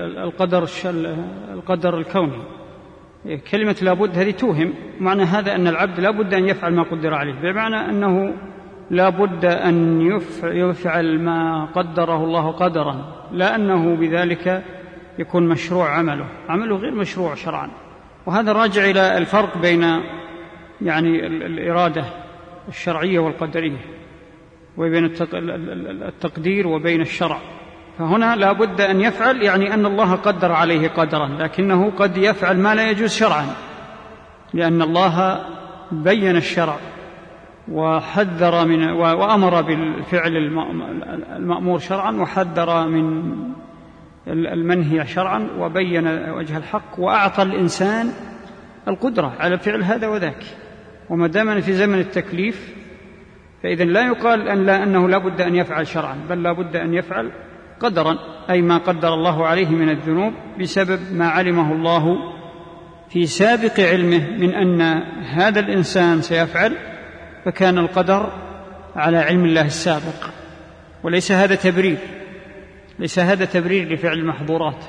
القدر الكوني. كلمة لا بد هذه توهم، معنى هذا أن العبد لا بد أن يفعل ما قدر عليه، بمعنى أنه لا بد أن يفعل ما قدره الله قدرا، لا أنه بذلك يكون مشروع عمله غير مشروع شرعا. وهذا راجع إلى الفرق بين يعني الإرادة الشرعية والقدرية، وبين التقدير وبين الشرع. فهنا لا بد أن يفعل، يعني أن الله قدر عليه قدرا، لكنه قد يفعل ما لا يجوز شرعا، لأن الله بين الشرع وحذر وأمر بالفعل المأمور شرعا، وحذر من المنهي شرعا، وبين وجه الحق، وأعطى الإنسان القدرة على فعل هذا وذاك. وما دامنا في زمن التكليف، فإذن لا يقال أنه لا بد أن يفعل شرعا، بل لا بد أن يفعل قدرا، أي ما قدر الله عليه من الذنوب بسبب ما علمه الله في سابق علمه من أن هذا الإنسان سيفعل، فكان القدر على علم الله السابق. وليس هذا تبرير لفعل المحظورات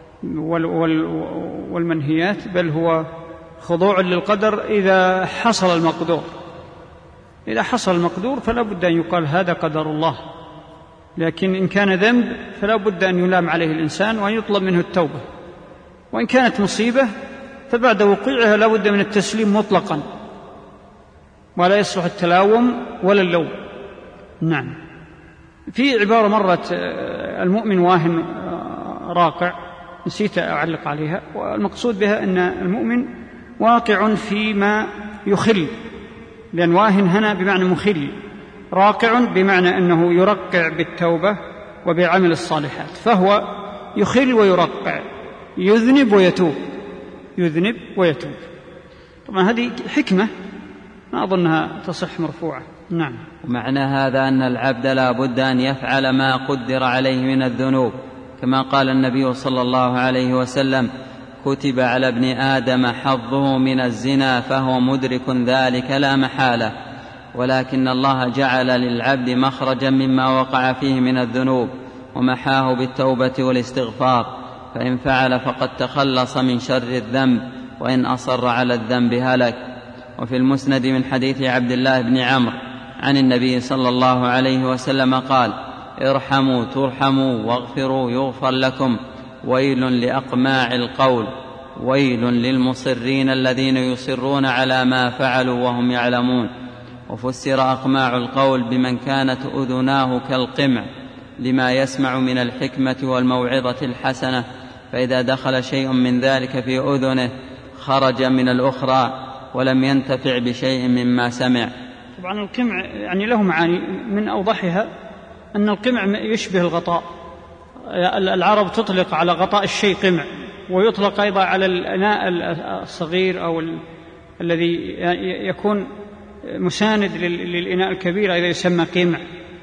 والمنهيات، بل هو خضوع للقدر إذا حصل المقدور فلا بد أن يقال هذا قدر الله. لكن إن كان ذنب فلا بد أن يلام عليه الإنسان وأن يطلب منه التوبة، وإن كانت مصيبة فبعد وقوعها لا بد من التسليم مطلقا، ولا يصلح التلاوم ولا اللوم. نعم. في عبارة مرت المؤمن واهن راقع، نسيت أعلق عليها، والمقصود بها أن المؤمن واقع فيما يخل، لأن واهن هنا بمعنى مخل، راقع بمعنى أنه يرقع بالتوبة وبعمل الصالحات، فهو يخل ويرقع، يذنب ويتوب، يذنب ويتوب. طبعا هذه حكمة ما أظنها تصح مرفوعة. نعم. ومعنى هذا أن العبد لا بد أن يفعل ما قدر عليه من الذنوب، كما قال النبي صلى الله عليه وسلم: كتب على ابن آدم حظه من الزنا فهو مدرك ذلك لا محالة، ولكن الله جعل للعبد مخرجا مما وقع فيه من الذنوب ومحاه بالتوبة والاستغفار، فإن فعل فقد تخلص من شر الذنب، وإن أصر على الذنب هلك. وفي المسند من حديث عبد الله بن عمرو عن النبي صلى الله عليه وسلم قال: ارحموا ترحموا واغفروا يغفر لكم، ويل لأقماع القول، ويل للمصرين الذين يصرون على ما فعلوا وهم يعلمون. وفسر أقماع القول بمن كانت أذناه كالقمع لما يسمع من الحكمة والموعظة الحسنة، فإذا دخل شيء من ذلك في أذنه خرج من الأخرى ولم ينتفع بشيء مما سمع. طبعا القمع يعني له معاني، من أوضحها أن القمع يشبه الغطاء، العرب تطلق على غطاء الشيء قمع، ويطلق أيضا على الإناء الصغير أو الذي يكون مساند للإناء الكبير إذا يسمى قمع.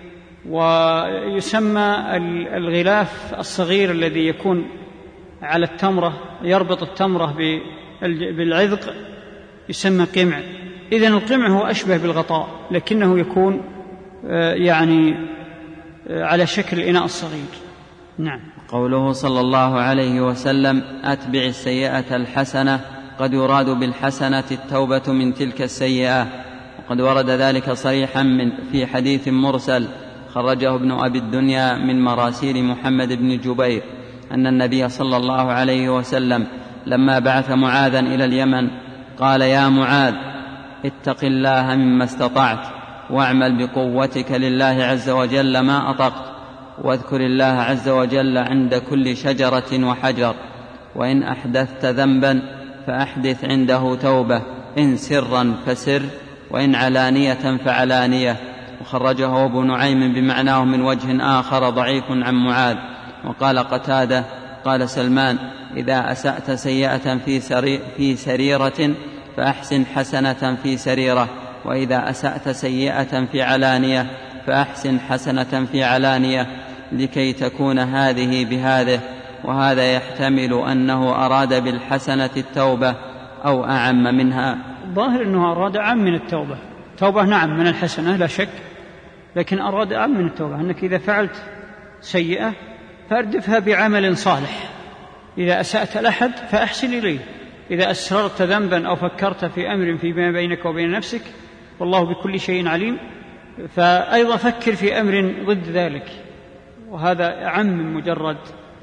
ويسمى الغلاف الصغير الذي يكون على التمرة، يربط التمرة بالعذق، يسمى قمع. إذن القمع هو أشبه بالغطاء، لكنه يكون يعني على شكل الإناء الصغير. نعم. قوله صلى الله عليه وسلم: أتبع السيئة الحسنة، قد يراد بالحسنة التوبة من تلك السيئة، وقد ورد ذلك صريحا في حديث مرسل خرجه ابن أبي الدنيا من مراسيل محمد بن جبير أن النبي صلى الله عليه وسلم لما بعث معاذا إلى اليمن قال: يا معاذ، اتق الله مما استطعت، واعمل بقوتك لله عز وجل ما أطقت، واذكر الله عز وجل عند كل شجرة وحجر، وإن أحدثت ذنبا فأحدث عنده توبة، إن سرا فسر، وإن علانية فعلانية. وخرجه أبو نعيم بمعناه من وجه آخر ضعيف عن معاذ. وقال قتادة قال سلمان: إذا أسأت سيئة في سريرة فأحسن حسنة في سريرة، وإذا أسأت سيئة في علانية فأحسن حسنة في علانية، لكي تكون هذه بهذه. وهذا يحتمل أنه أراد بالحسنة التوبة أو أعم منها. الظاهر أنه أراد أعم من التوبة. توبة نعم من الحسنة لا شك، لكن أراد أعم من التوبة، أنك إذا فعلت سيئة فأردفها بعمل صالح، إذا أسأت الأحد فأحسن إليه، إذا أسررت ذنبا أو فكرت في أمر فيما بينك وبين نفسك والله بكل شيء عليم، فأيضا فكر في أمر ضد ذلك، وهذا أعم من مجرد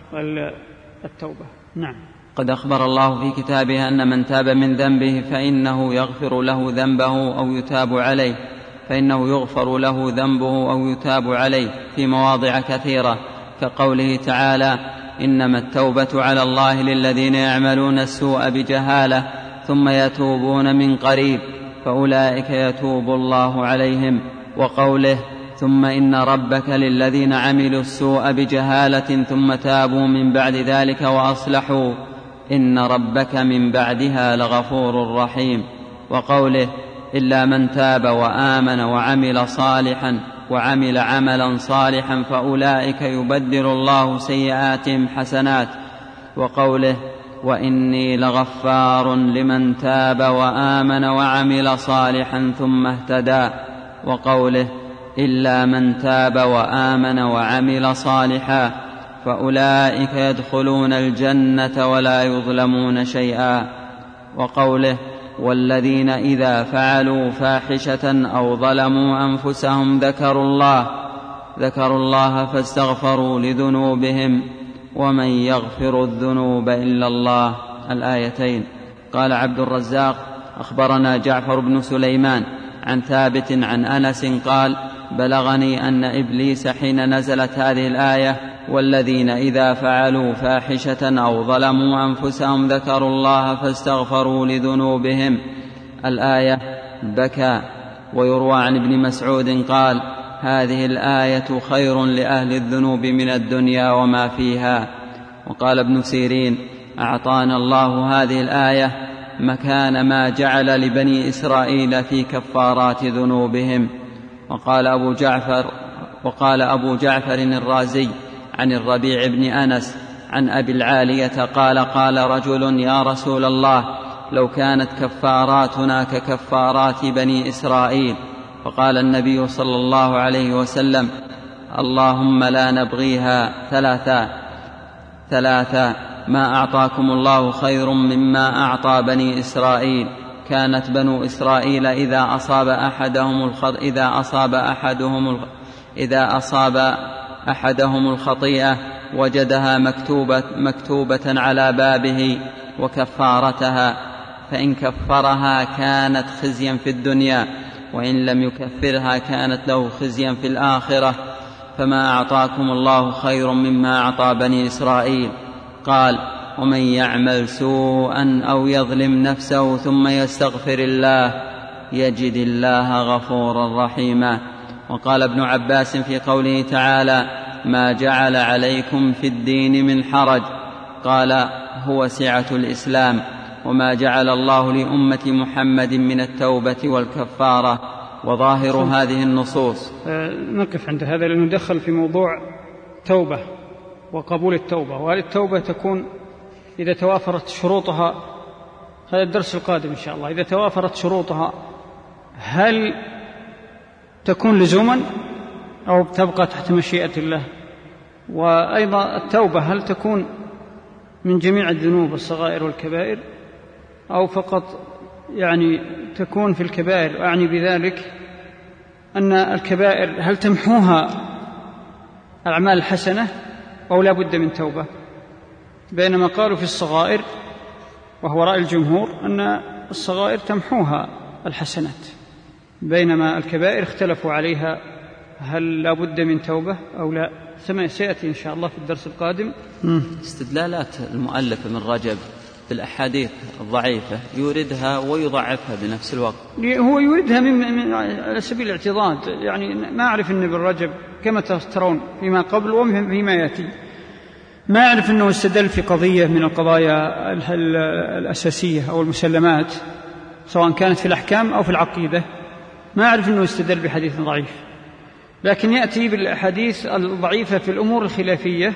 التوبة. نعم. قد أخبر الله في كتابه أن من تاب من ذنبه فإنه يغفر له ذنبه أو يتاب عليه، فإنه يغفر له ذنبه أو يتاب عليه في مواضع كثيرة، كقوله تعالى: إنما التوبة على الله للذين يعملون السوء بجهالة ثم يتوبون من قريب فأولئك يتوب الله عليهم. وقوله: ثم إن ربك للذين عملوا السوء بجهالة ثم تابوا من بعد ذلك وأصلحوا إن ربك من بعدها لغفور رحيم. وقوله: إلا من تاب وآمن وعمل عملا صالحا فأولئك يبدل الله سيئاتهم حسنات. وقوله: وإني لغفار لمن تاب وآمن وعمل صالحا ثم اهتدى. وقوله: إلا من تاب وآمن وعمل صالحا فأولئك يدخلون الجنة ولا يظلمون شيئا. وقوله: والذين إذا فعلوا فاحشة أو ظلموا أنفسهم ذكروا الله فاستغفروا لذنوبهم ومن يغفر الذنوب إلا الله. الآيتين. قال عبد الرزاق: أخبرنا جعفر بن سليمان عن ثابت عن أنس قال: بلغني أن إبليس حين نزلت هذه الآية والذين إذا فعلوا فاحشة أو ظلموا أنفسهم ذكروا الله فاستغفروا لذنوبهم الآية بكى. ويروى عن ابن مسعود قال هذه الآية خير لأهل الذنوب من الدنيا وما فيها. وقال ابن سيرين أعطانا الله هذه الآية مكان ما جعل لبني إسرائيل في كفارات ذنوبهم. وقال أبو جعفر الرازي عن الربيع بن أنس عن أبي العالية قال رجل يا رسول الله لو كانت كفاراتنا ككفارات بني إسرائيل. فقال النبي صلى الله عليه وسلم اللهم لا نبغيها ثلاثا ما أعطاكم الله خير مما أعطى بني إسرائيل. كانت بنو إسرائيل إذا أصاب أحدهم الخطيئة وجدها مكتوبة على بابه وكفارتها، فإن كفرها كانت خزيا في الدنيا، وإن لم يكفرها كانت له خزيا في الآخرة. فما أعطاكم الله خير مما أعطى بني إسرائيل. قال ومن يعمل سوءا أو يظلم نفسه ثم يستغفر الله يجد الله غفورا رحيما. وقال ابن عباس في قوله تعالى ما جعل عليكم في الدين من حرج قال هو سعة الإسلام، وما جعل الله لأمة محمد من التوبة والكفارة. وظاهر هذه النصوص نقف عند هذا لندخل في موضوع توبة وقبول التوبة، وهل التوبة تكون إذا توافرت شروطها، هذا الدرس القادم إن شاء الله، إذا توافرت شروطها هل تكون لزوما أو تبقى تحت مشيئة الله؟ وأيضا التوبة هل تكون من جميع الذنوب الصغائر والكبائر أو فقط يعني تكون في الكبائر؟ أعني بذلك أن الكبائر هل تمحوها الأعمال الحسنة أو لا بد من توبة؟ بينما قالوا في الصغائر وهو رأي الجمهور أن الصغائر تمحوها الحسنات، بينما الكبائر اختلفوا عليها هل لا بد من توبة أو لا. سيأتي إن شاء الله في الدرس القادم. استدلالات المؤلف من رجب بالأحاديث الضعيفة يوردها ويضعفها بنفس الوقت. هو يوردها على سبيل الاعتضاد، يعني ما أعرف أن ابن رجب كما ترون فيما قبل وفيما يأتي ما أعرف أنه استدل في قضية من القضايا الأساسية أو المسلمات سواء كانت في الأحكام أو في العقيدة، ما أعرف أنه استدل بحديث ضعيف، لكن يأتي بالأحاديث الضعيفة في الأمور الخلافية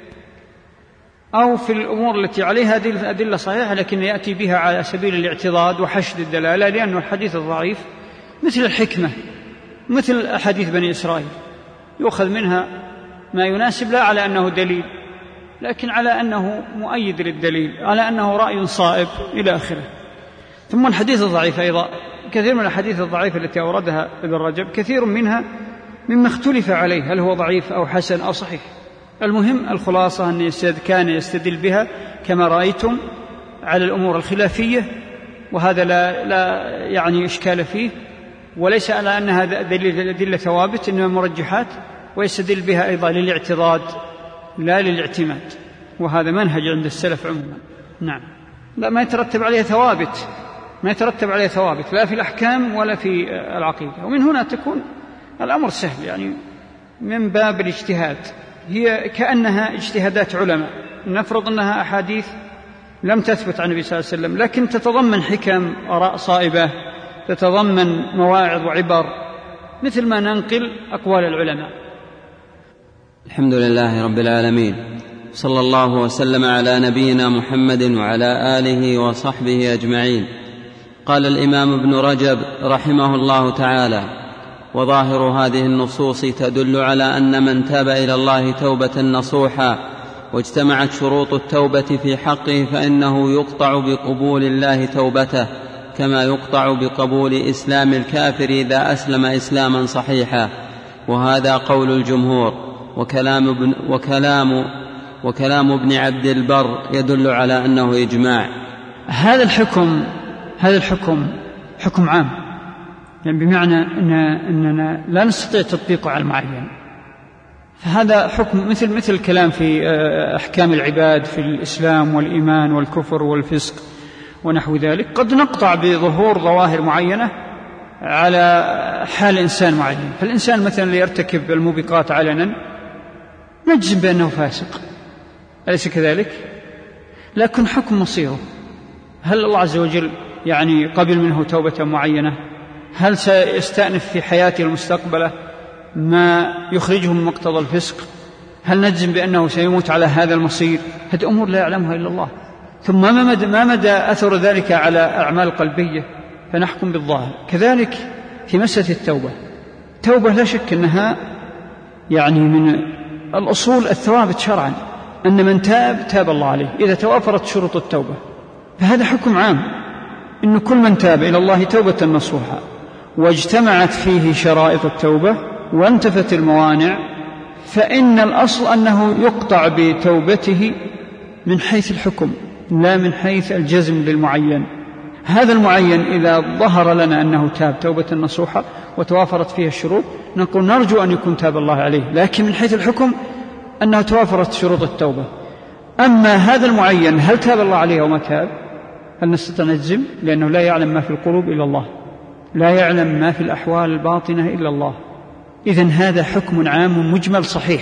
أو في الأمور التي عليها أدلة صحيحة لكن يأتي بها على سبيل الاعتضاد وحشد الدلالة، لأنه الحديث الضعيف مثل الحكمة مثل أحاديث بني إسرائيل يؤخذ منها ما يناسب، لا على أنه دليل لكن على أنه مؤيد للدليل، على أنه رأي صائب إلى آخره. ثم الحديث الضعيف أيضا كثير من الحديث الضعيفة التي أوردها ابن رجب كثير منها مما اختلف عليه هل هو ضعيف أو حسن أو صحيح. المهم الخلاصة أن كان يستدل بها كما رأيتم على الأمور الخلافية، وهذا لا يعني إشكال فيه، وليس على أنها دليل ثوابت إنما مرجحات، ويستدل بها أيضا للاعتضاد لا للاعتماد، وهذا منهج عند السلف عموما. نعم، لا ما يترتب عليها ثوابت، ما يترتب عليها ثوابت لا في الأحكام ولا في العقيدة، ومن هنا تكون الأمر سهل، يعني من باب الاجتهاد، هي كأنها اجتهادات علماء. نفرض أنها أحاديث لم تثبت عن النبي صلى الله عليه وسلم لكن تتضمن حكم، آراء صائبة، تتضمن مواعظ وعبر، مثل ما ننقل أقوال العلماء. الحمد لله رب العالمين، صلى الله وسلم على نبينا محمد وعلى آله وصحبه أجمعين. قال الإمام ابن رجب رحمه الله تعالى: وظاهر هذه النصوص تدل على أن من تاب إلى الله توبة نصوحا واجتمعت شروط التوبة في حقه فإنه يقطع بقبول الله توبته، كما يقطع بقبول إسلام الكافر إذا أسلم إسلاما صحيحا. وهذا قول الجمهور، وكلام ابن عبد البر يدل على أنه إجماع. هذا الحكم حكم عام، يعني بمعنى أننا لا نستطيع تطبيقه على المعين. فهذا حكم مثل الكلام في أحكام العباد في الإسلام والإيمان والكفر والفسق ونحو ذلك. قد نقطع بظهور ظواهر معينة على حال إنسان معين، فالإنسان مثلا اللي يرتكب الموبقات علنا نجزم بأنه فاسق، أليس كذلك؟ لكن حكم مصيره، هل الله عز وجل يعني قبل منه توبة معينة؟ هل سيستأنف في حياته المستقبلة ما يخرجه من مقتضى الفسق؟ هل نجزم بأنه سيموت على هذا المصير؟ هذه أمور لا يعلمها إلا الله. ثم ما مدى أثر ذلك على أعمال قلبية؟ فنحكم بالظاهر. كذلك في مسألة التوبة لا شك أنها يعني من الأصول الثوابت شرعا، أن من تاب الله عليه إذا توافرت شروط التوبة. فهذا حكم عام، إن كل من تاب إلى الله توبة نصوحا واجتمعت فيه شرائط التوبة وانتفت الموانع، فإن الأصل أنه يقطع بتوبته من حيث الحكم لا من حيث الجزم بالمعين. هذا المعين إذا ظهر لنا أنه تاب توبة نصوحة وتوافرت فيها الشروط نقول نرجو أن يكون تاب الله عليه، لكن من حيث الحكم أنه توافرت شروط التوبة. أما هذا المعين هل تاب الله عليه أو ما تاب، هل نستطيع نجزم؟ لأنه لا يعلم ما في القلوب إلا الله، لا يعلم ما في الأحوال الباطنة إلا الله. إذن هذا حكم عام مجمل صحيح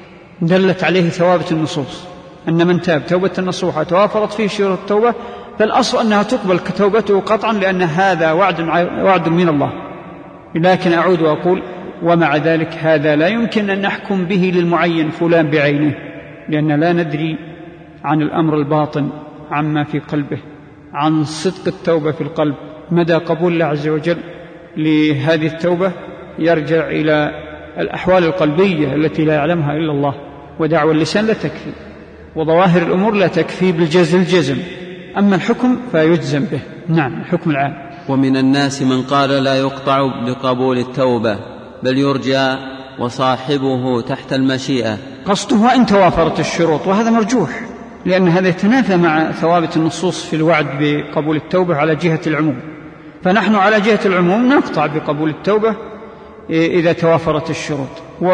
دلت عليه ثوابت النصوص، أن من تاب توبة نصوحة توافرت فيه شروط التوبة فالأصل أنها تقبل كتوبته قطعا، لأن هذا وعد من الله. لكن أعود وأقول ومع ذلك هذا لا يمكن أن نحكم به للمعين فلان بعينه، لأن لا ندري عن الأمر الباطن عما في قلبه، عن صدق التوبة في القلب. مدى قبول الله عز وجل لهذه التوبة يرجع إلى الأحوال القلبية التي لا يعلمها إلا الله، ودعوى اللسان لا تكفي، وظواهر الأمور لا تكفي بالجزم. أما الحكم فيجزم به. نعم، الحكم العام. ومن الناس من قال لا يقطع بقبول التوبة بل يرجى وصاحبه تحت المشيئة، قصده إن توافرت الشروط، وهذا مرجوح لأن هذا يتنافى مع ثوابت النصوص في الوعد بقبول التوبة على جهة العموم. فنحن على جهة العموم نقطع بقبول التوبة إذا توافرت الشروط،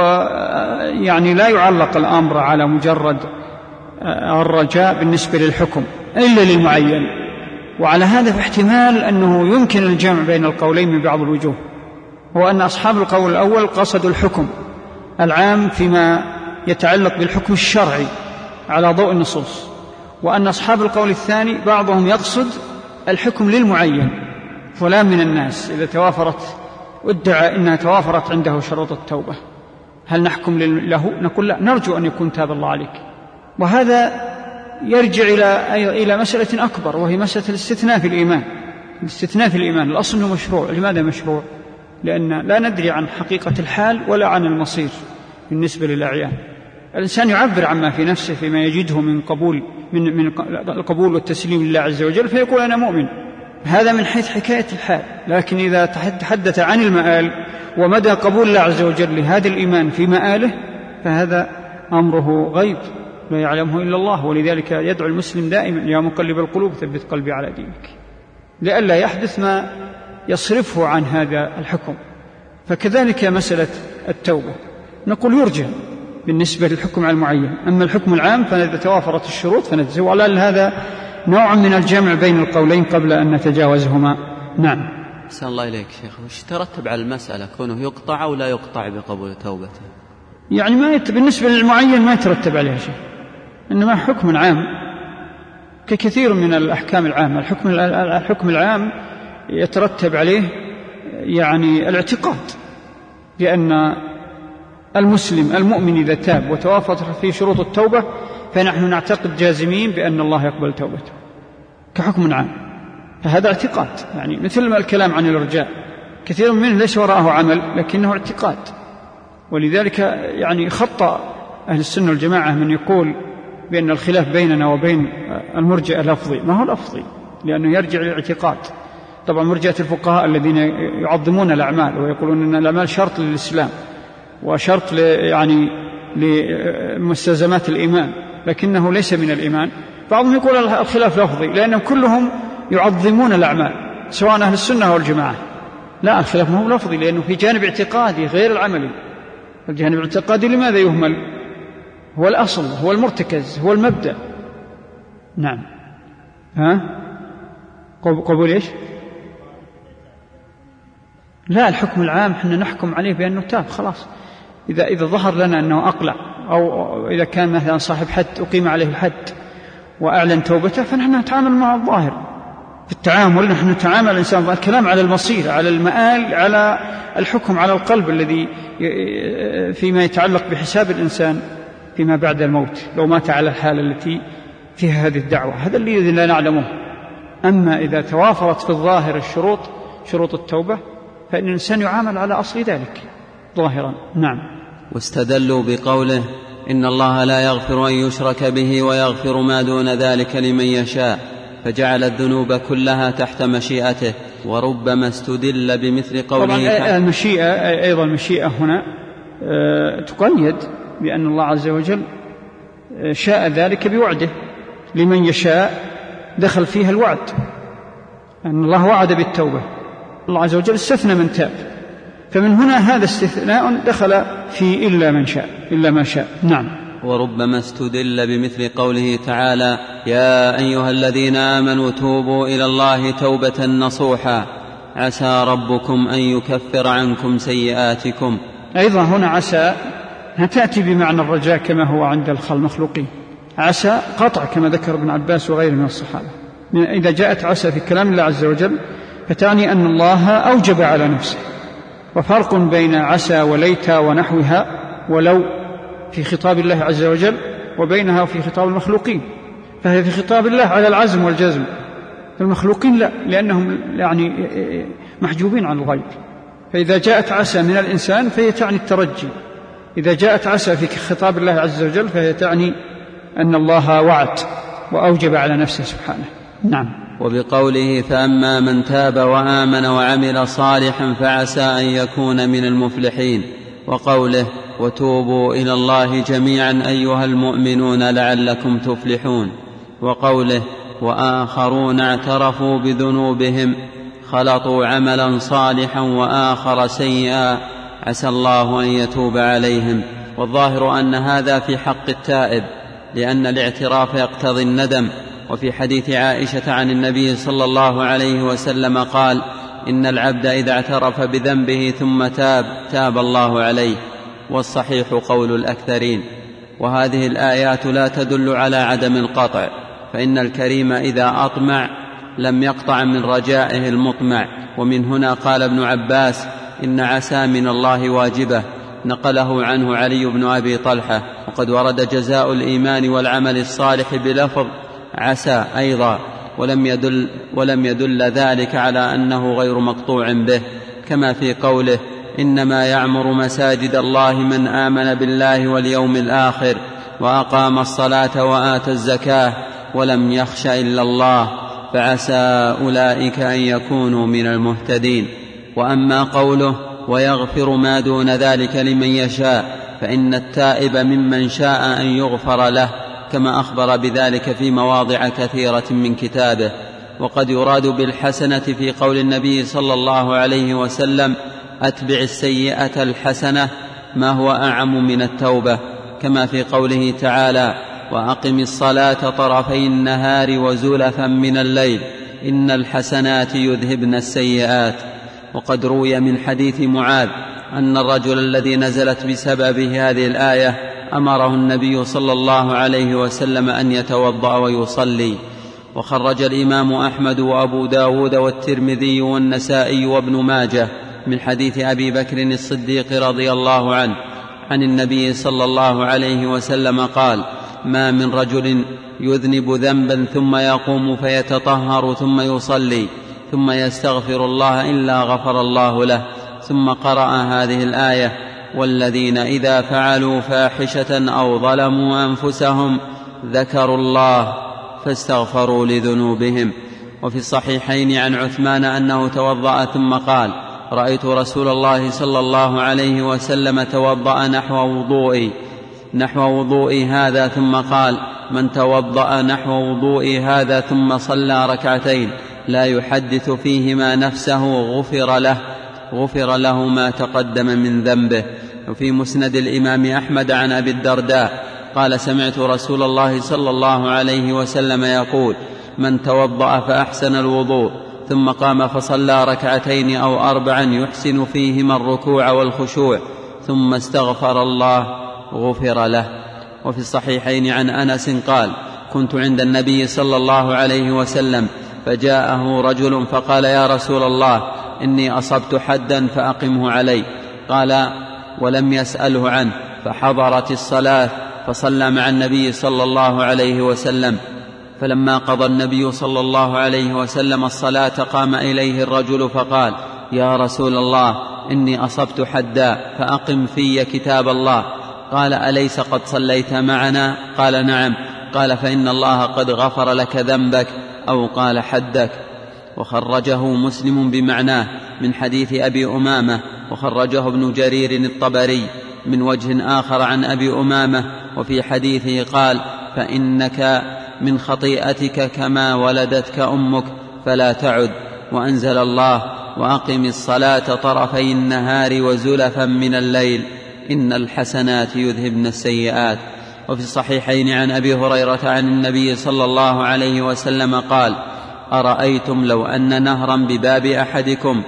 ويعني لا يعلق الأمر على مجرد الرجاء بالنسبة للحكم إلا للمعين. وعلى هذا فاحتمال أنه يمكن الجمع بين القولين من بعض الوجوه، هو أن أصحاب القول الأول قصدوا الحكم العام فيما يتعلق بالحكم الشرعي على ضوء النصوص، وأن أصحاب القول الثاني بعضهم يقصد الحكم للمعين. فلان من الناس إذا توافرت وادعى إنها توافرت عنده شروط التوبة هل نحكم له؟ نقول لا، نرجو أن يكون تاب الله عليك. وهذا يرجع إلى مسألة أكبر، وهي مسألة الاستثناء في الإيمان. الاستثناء في الإيمان الأصل أنه مشروع. لماذا مشروع؟ لأن لا ندري عن حقيقة الحال ولا عن المصير بالنسبة للأعيان. الإنسان يعبر عما في نفسه فيما يجده من القبول والتسليم لله عز وجل فيقول أنا مؤمن، هذا من حيث حكاية الحال. لكن إذا تحدث عن المآل ومدى قبول الله عز وجل لهذا الإيمان في مآله فهذا أمره غيب لا يعلمه إلا الله. ولذلك يدعو المسلم دائما يا مقلب القلوب ثبت قلبي على دينك، لئلا يحدث ما يصرفه عن هذا الحكم. فكذلك مسألة التوبة نقول يرجع بالنسبة للحكم على المعين، أما الحكم العام فإذا توافرت الشروط فنجزم. وعلى هذا نوع من الجمع بين القولين قبل أن نتجاوزهما. نعم. أحسن الله إليك شيخ. وش ترتب على المسألة كونه يقطع أو لا يقطع بقبول توبته؟ يعني بالنسبة للمعين ما يترتب عليها شيء، إنما حكم عام ككثير من الأحكام العامة. الحكم العام يترتب عليه يعني الاعتقاد، لأن المسلم المؤمن إذا تاب وتوافرت فيه شروط التوبة فنحن نعتقد جازمين بأن الله يقبل توبته كحكم عام. فهذا اعتقاد، يعني مثل ما الكلام عن الرجاء كثير منه ليس وراءه عمل لكنه اعتقاد. ولذلك يعني خطأ أهل السنة والجماعة من يقول بأن الخلاف بيننا وبين المرجئة لفظي. ما هو لفظي؟ لأنه يرجع للاعتقاد. طبعا مرجئة الفقهاء الذين يعظمون الأعمال ويقولون أن الأعمال شرط للإسلام وشرط يعني لمستلزمات الإيمان، لكنه ليس من الإيمان. بعضهم يقول الخلاف لفظي لأنهم كلهم يعظمون الأعمال سواء أهل السنة والجماعة، لا، الخلاف ما هو لفظي، لأنه في جانب اعتقادي غير العملي. الجانب الاعتقادي لماذا يهمل؟ هو الأصل، هو المرتكز، هو المبدأ. نعم. قبول إيش؟ لا، الحكم العام حنا نحكم عليه بأنه تاب خلاص. إذا ظهر لنا أنه أقلع، أو إذا كان مثلا صاحب حد أقيم عليه الحد وأعلن توبته، فنحن نتعامل مع الظاهر. في التعامل نحن نتعامل الإنسان، الكلام على المصير، على المآل، على الحكم على القلب الذي فيما يتعلق بحساب الإنسان فيما بعد الموت لو مات على الحالة التي فيها هذه الدعوة. هذا الذي لا نعلمه. أما إذا توافرت في الظاهر شروط التوبة، فإن الإنسان يعامل على أصل ذلك ظاهرا. نعم. واستدلوا بقوله إن الله لا يغفر أن يشرك به ويغفر ما دون ذلك لمن يشاء، فجعل الذنوب كلها تحت مشيئته. وربما استدل بمثل قوله طبعا المشيئة هنا تقيد بأن الله عز وجل شاء ذلك بوعده لمن يشاء، دخل فيها الوعد، أن الله وعد بالتوبة. الله عز وجل استثنى من تاب، فمن هنا هذا استثناء دخل في إلا ما شاء. نعم. وربما استدل بمثل قوله تعالى يا أيها الذين آمنوا توبوا إلى الله توبة نصوحا عسى ربكم أن يكفر عنكم سيئاتكم. أيضا هنا عسى تأتي بمعنى الرجاء كما هو عند المخلوقين. عسى قطع كما ذكر ابن عباس وغيره من الصحابة. إذا جاءت عسى في كلام الله عز وجل فتعني أن الله أوجب على نفسه. وفرق بين عسى وليت ونحوها ولو في خطاب الله عز وجل وبينها وفي خطاب المخلوقين. فهي في خطاب الله على العزم والجزم، المخلوقين لا، لأنهم يعني محجوبين عن الغيب. فإذا جاءت عسى من الإنسان فهي تعني الترجي، إذا جاءت عسى في خطاب الله عز وجل فهي تعني أن الله وعد وأوجب على نفسه سبحانه. نعم. وبقوله فأما من تاب وآمن وعمل صالحا فعسى أن يكون من المفلحين. وقوله وتوبوا إلى الله جميعا أيها المؤمنون لعلكم تفلحون. وقوله وآخرون اعترفوا بذنوبهم خلطوا عملا صالحا وآخر سيئا عسى الله أن يتوب عليهم. والظاهر أن هذا في حق التائب، لأن الاعتراف يقتضي الندم. وفي حديث عائشة عن النبي صلى الله عليه وسلم قال إن العبد إذا اعترف بذنبه ثم تاب الله عليه. والصحيح قول الأكثرين. وهذه الآيات لا تدل على عدم القطع، فإن الكريم إذا أطمع لم يقطع من رجائه المطمع. ومن هنا قال ابن عباس إن عسى من الله واجبة، نقله عنه علي بن أبي طلحة. وقد ورد جزاء الإيمان والعمل الصالح بلفظ عسى أيضا، ولم يدل ذلك على أنه غير مقطوع به، كما في قوله إنما يعمر مساجد الله من آمن بالله واليوم الآخر وأقام الصلاة وآتى الزكاة ولم يخش إلا الله فعسى أولئك أن يكونوا من المهتدين. وأما قوله ويغفر ما دون ذلك لمن يشاء، فإن التائب ممن شاء أن يغفر له، كما أخبر بذلك في مواضع كثيرة من كتابه. وقد يراد بالحسنة في قول النبي صلى الله عليه وسلم أتبع السيئة الحسنة ما هو أعم من التوبة، كما في قوله تعالى وأقم الصلاة طرفي النهار وزلفا من الليل إن الحسنات يذهبن السيئات. وقد روي من حديث معاذ أن الرجل الذي نزلت بسببه هذه الآية أمره النبي صلى الله عليه وسلم أن يتوضأ ويصلي. وخرج الإمام أحمد وأبو داود والترمذي والنسائي وابن ماجه من حديث أبي بكر الصديق رضي الله عنه عن النبي صلى الله عليه وسلم قال ما من رجل يذنب ذنبا ثم يقوم فيتطهر ثم يصلي ثم يستغفر الله إلا غفر الله له. ثم قرأ هذه الآية والذين إذا فعلوا فاحشة أو ظلموا أنفسهم ذكروا الله فاستغفروا لذنوبهم. وفي الصحيحين عن عثمان أنه توضأ ثم قال رأيت رسول الله صلى الله عليه وسلم توضأ نحو وضوئي هذا، ثم قال من توضأ نحو وضوئي هذا ثم صلى ركعتين لا يحدث فيهما نفسه غفر له. غفر له ما تقدم من ذنبه. وفي مسند الإمام أحمد عن أبي الدرداء قال سمعت رسول الله صلى الله عليه وسلم يقول: من توضأ فأحسن الوضوء ثم قام فصلى ركعتين أو 4 يحسن فيهما الركوع والخشوع ثم استغفر الله غفر له. وفي الصحيحين عن أنس قال: كنت عند النبي صلى الله عليه وسلم فجاءه رجل فقال: يا رسول الله إني أصبت حدا فأقمه علي. قال: ولم يسأله عنه، فحضرت الصلاة فصلى مع النبي صلى الله عليه وسلم. فلما قضى النبي صلى الله عليه وسلم الصلاة قام إليه الرجل فقال: يا رسول الله إني أصبت حدا فأقم في كتاب الله. قال: أليس قد صليت معنا؟ قال: نعم. قال: فإن الله قد غفر لك ذنبك، أو قال حدك. وخرجه مسلم بمعناه من حديث أبي أمامة، وخرجه ابن جرير الطبري من وجه آخر عن أبي أمامة، وفي حديثه قال: فإنك من خطيئتك كما ولدتك أمك فلا تعد. وأنزل الله: وأقم الصلاة طرفي النهار وزلفا من الليل إن الحسنات يذهبن السيئات. وفي الصحيحين عن أبي هريرة عن النبي صلى الله عليه وسلم قال: أرأيتم لو أن نهرا بباب أحدكم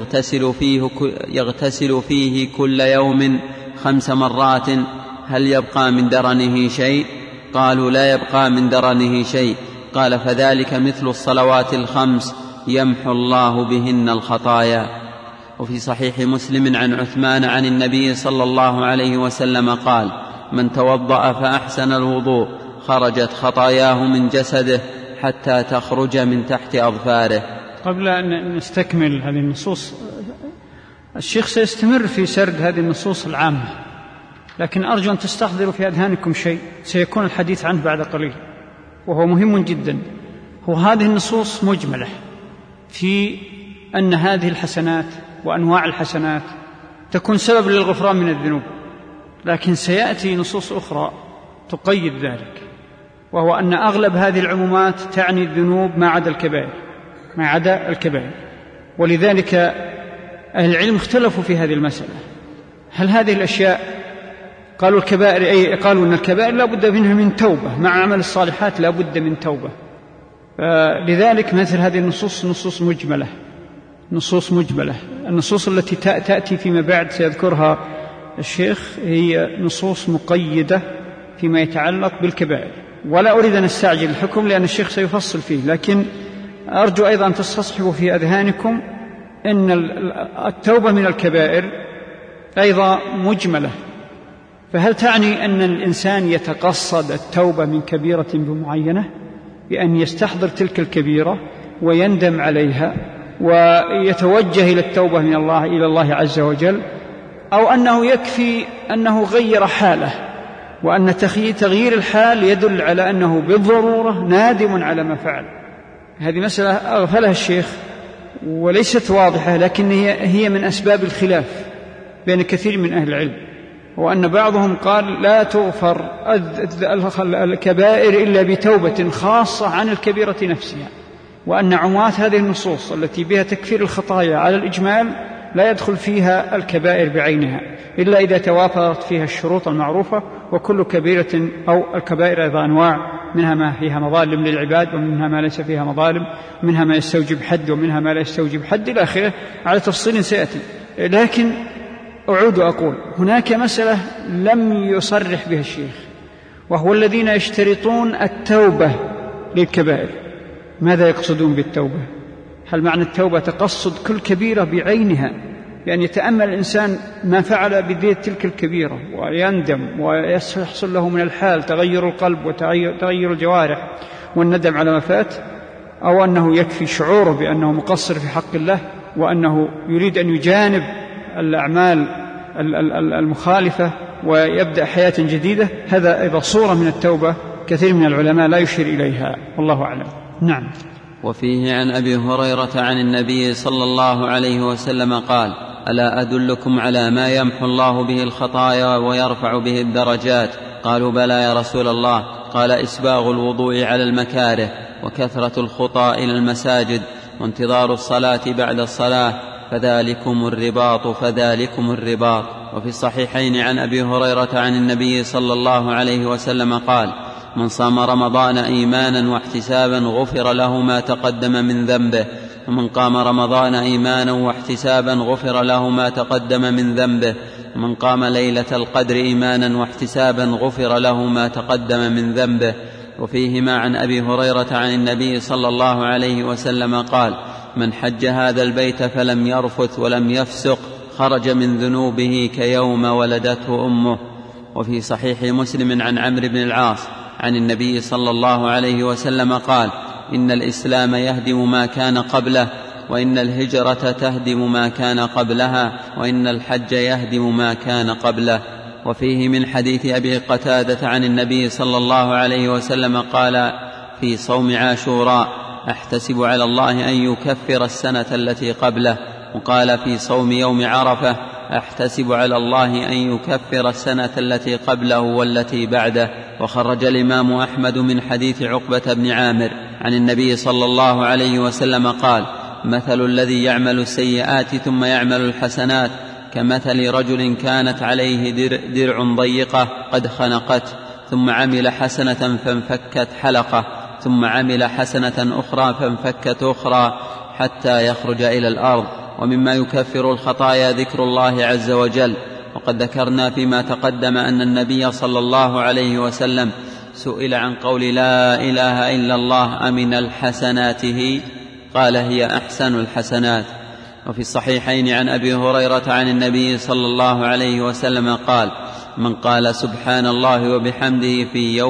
يغتسل فيه كل يوم 5 مرات هل يبقى من درنه شيء؟ قالوا: لا يبقى من درنه شيء. قال: فذلك مثل الصلوات 5 يمحو الله بهن الخطايا. وفي صحيح مسلم عن عثمان عن النبي صلى الله عليه وسلم قال: من توضأ فأحسن الوضوء خرجت خطاياه من جسده حتى تخرج من تحت أظفاره. قبل أن نستكمل هذه النصوص، الشيخ سيستمر في سرد هذه النصوص العامة، لكن أرجو أن تستحضروا في أذهانكم شيء سيكون الحديث عنه بعد قليل وهو مهم جدا. هو هذه النصوص مجملة في أن هذه الحسنات وأنواع الحسنات تكون سبب للغفران من الذنوب، لكن سيأتي نصوص أخرى تقيد ذلك، وهو أن أغلب هذه العمومات تعني الذنوب ما عدا الكبائر. ولذلك أهل العلم اختلفوا في هذه المسألة. هل هذه الأشياء قالوا الكبائر قالوا أن الكبائر لا بد منها من توبة، مع عمل الصالحات لا بد من توبة. لذلك مثل هذه النصوص نصوص مجملة. النصوص التي تأتي فيما بعد سيذكرها الشيخ هي نصوص مقيدة فيما يتعلق بالكبائر، ولا أريد أن أستعجل الحكم لأن الشيخ سيفصل فيه، لكن أرجو أيضا أن تستصحبوا في أذهانكم أن التوبة من الكبائر أيضا مجملة. فهل تعني أن الإنسان يتقصد التوبة من كبيرة بمعينة بأن يستحضر تلك الكبيرة ويندم عليها ويتوجه إلى التوبة من الله إلى الله عز وجل، أو أنه يكفي أنه غير حاله، وأن تغيير الحال يدل على أنه بالضرورة نادم على ما فعل؟ هذه مسألة أغفلها الشيخ وليست واضحة، لكن هي من أسباب الخلاف بين كثير من أهل العلم، وأن بعضهم قال لا تغفر الكبائر إلا بتوبة خاصة عن الكبيرة نفسها، وأن عمومات هذه النصوص التي بها تكفير الخطايا على الإجمال لا يدخل فيها الكبائر بعينها إلا إذا توافرت فيها الشروط المعروفة. وكل كبيرة أو الكبائر أيضا أنواع، منها ما فيها مظالم للعباد، ومنها ما ليس فيها مظالم، منها ما يستوجب حد ومنها ما لا يستوجب حد إلى آخره، على تفصيل سيأتي. لكن أعود أقول هناك مسألة لم يصرح بها الشيخ، وهو الذين يشترطون التوبة للكبائر. ماذا يقصدون بالتوبة؟ هل معنى التوبة تقصد كل كبيرة بعينها، يعني يتأمل الإنسان ما فعل بذات تلك الكبيرة ويندم ويحصل له من الحال تغير القلب وتغير الجوارح والندم على ما فات، أو أنه يكفي شعوره بأنه مقصر في حق الله وأنه يريد أن يجانب الأعمال المخالفة ويبدأ حياة جديدة؟ هذا أيضا صورة من التوبة كثير من العلماء لا يشير إليها، والله أعلم. نعم. وفيه عن أبي هريرة عن النبي صلى الله عليه وسلم قال: ألا أدلكم على ما يمحو الله به الخطايا ويرفع به الدرجات؟ قالوا: بلى يا رسول الله. قال: إسباغ الوضوء على المكاره، وكثرة الخطى إلى المساجد، وانتظار الصلاة بعد الصلاة، فذلكم الرباط. وفي الصحيحين عن أبي هريرة عن النبي صلى الله عليه وسلم قال: من صام رمضان إيمانا واحتسابا غفر له ما تقدم من ذنبه، ومن قام رمضان إيمانا واحتسابا غفر له ما تقدم من ذنبه، ومن قام ليلة القدر إيمانا واحتسابا غفر له ما تقدم من ذنبه. وفيهما عن أبي هريرة عن النبي صلى الله عليه وسلم قال: من حج هذا البيت فلم يرفث ولم يفسق خرج من ذنوبه كيوم ولدته أمه. وفي صحيح مسلم عن عمرو بن العاص عن النبي صلى الله عليه وسلم قال: إن الإسلام يهدم ما كان قبله، وإن الهجرة تهدم ما كان قبلها، وإن الحج يهدم ما كان قبله. وفيه من حديث أبي قتادة عن النبي صلى الله عليه وسلم قال في صوم عاشوراء: أحتسب على الله أن يكفر السنة التي قبله. وقال في صوم يوم عرفة: أحتسب على الله أن يكفر السنة التي قبله والتي بعده. وخرج الإمام أحمد من حديث عقبة بن عامر عن النبي صلى الله عليه وسلم قال: مثل الذي يعمل السيئات ثم يعمل الحسنات كمثل رجل كانت عليه درع ضيقة قد خنقته، ثم عمل حسنة فانفكت حلقة، ثم عمل حسنة أخرى فانفكت أخرى، حتى يخرج إلى الأرض. ومما يكفر الخطايا ذكر الله عز وجل. وقد ذكرنا فيما تقدم أن النبي صلى الله عليه وسلم سئل عن قول لا إله إلا الله أمن الحسناته؟ قال: هي أحسن الحسنات. وفي الصحيحين عن أبي هريرة عن النبي صلى الله عليه وسلم قال: من قال سبحان الله وبحمده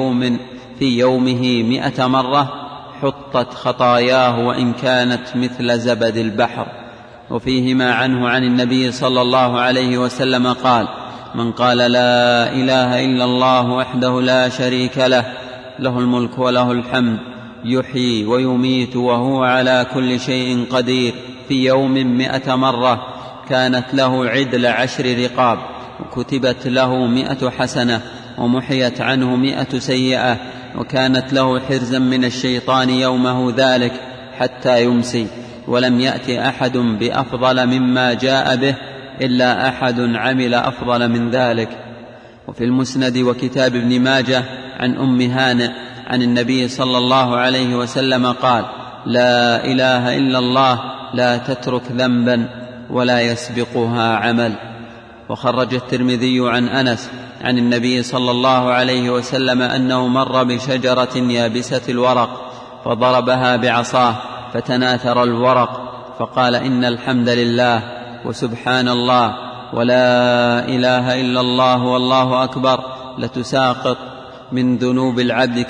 في يومه 100 مرة حطت خطاياه وإن كانت مثل زبد البحر. وفيهما عنه عن النبي صلى الله عليه وسلم قال: من قال لا إله إلا الله وحده لا شريك له، له الملك وله الحمد، يحيي ويميت وهو على كل شيء قدير، في يوم 100 مرة كانت له عدل 10 رقاب، وكتبت له 100 حسنة، ومحيت عنه 100 سيئة، وكانت له حرزا من الشيطان يومه ذلك حتى يمسي. ولم يأت أحد بأفضل مما جاء به إلا أحد عمل أفضل من ذلك. وفي المسند وكتاب ابن ماجه عن أم هانئ عن النبي صلى الله عليه وسلم قال: لا إله إلا الله لا تترك ذنبا ولا يسبقها عمل. وخرج الترمذي عن أنس عن النبي صلى الله عليه وسلم أنه مر بشجرة يابسة الورق فضربها بعصاه فتناثر الورق، فقال: إن الحمد لله وسبحان الله ولا إله إلا الله والله أكبر لتساقط من ذنوب العبد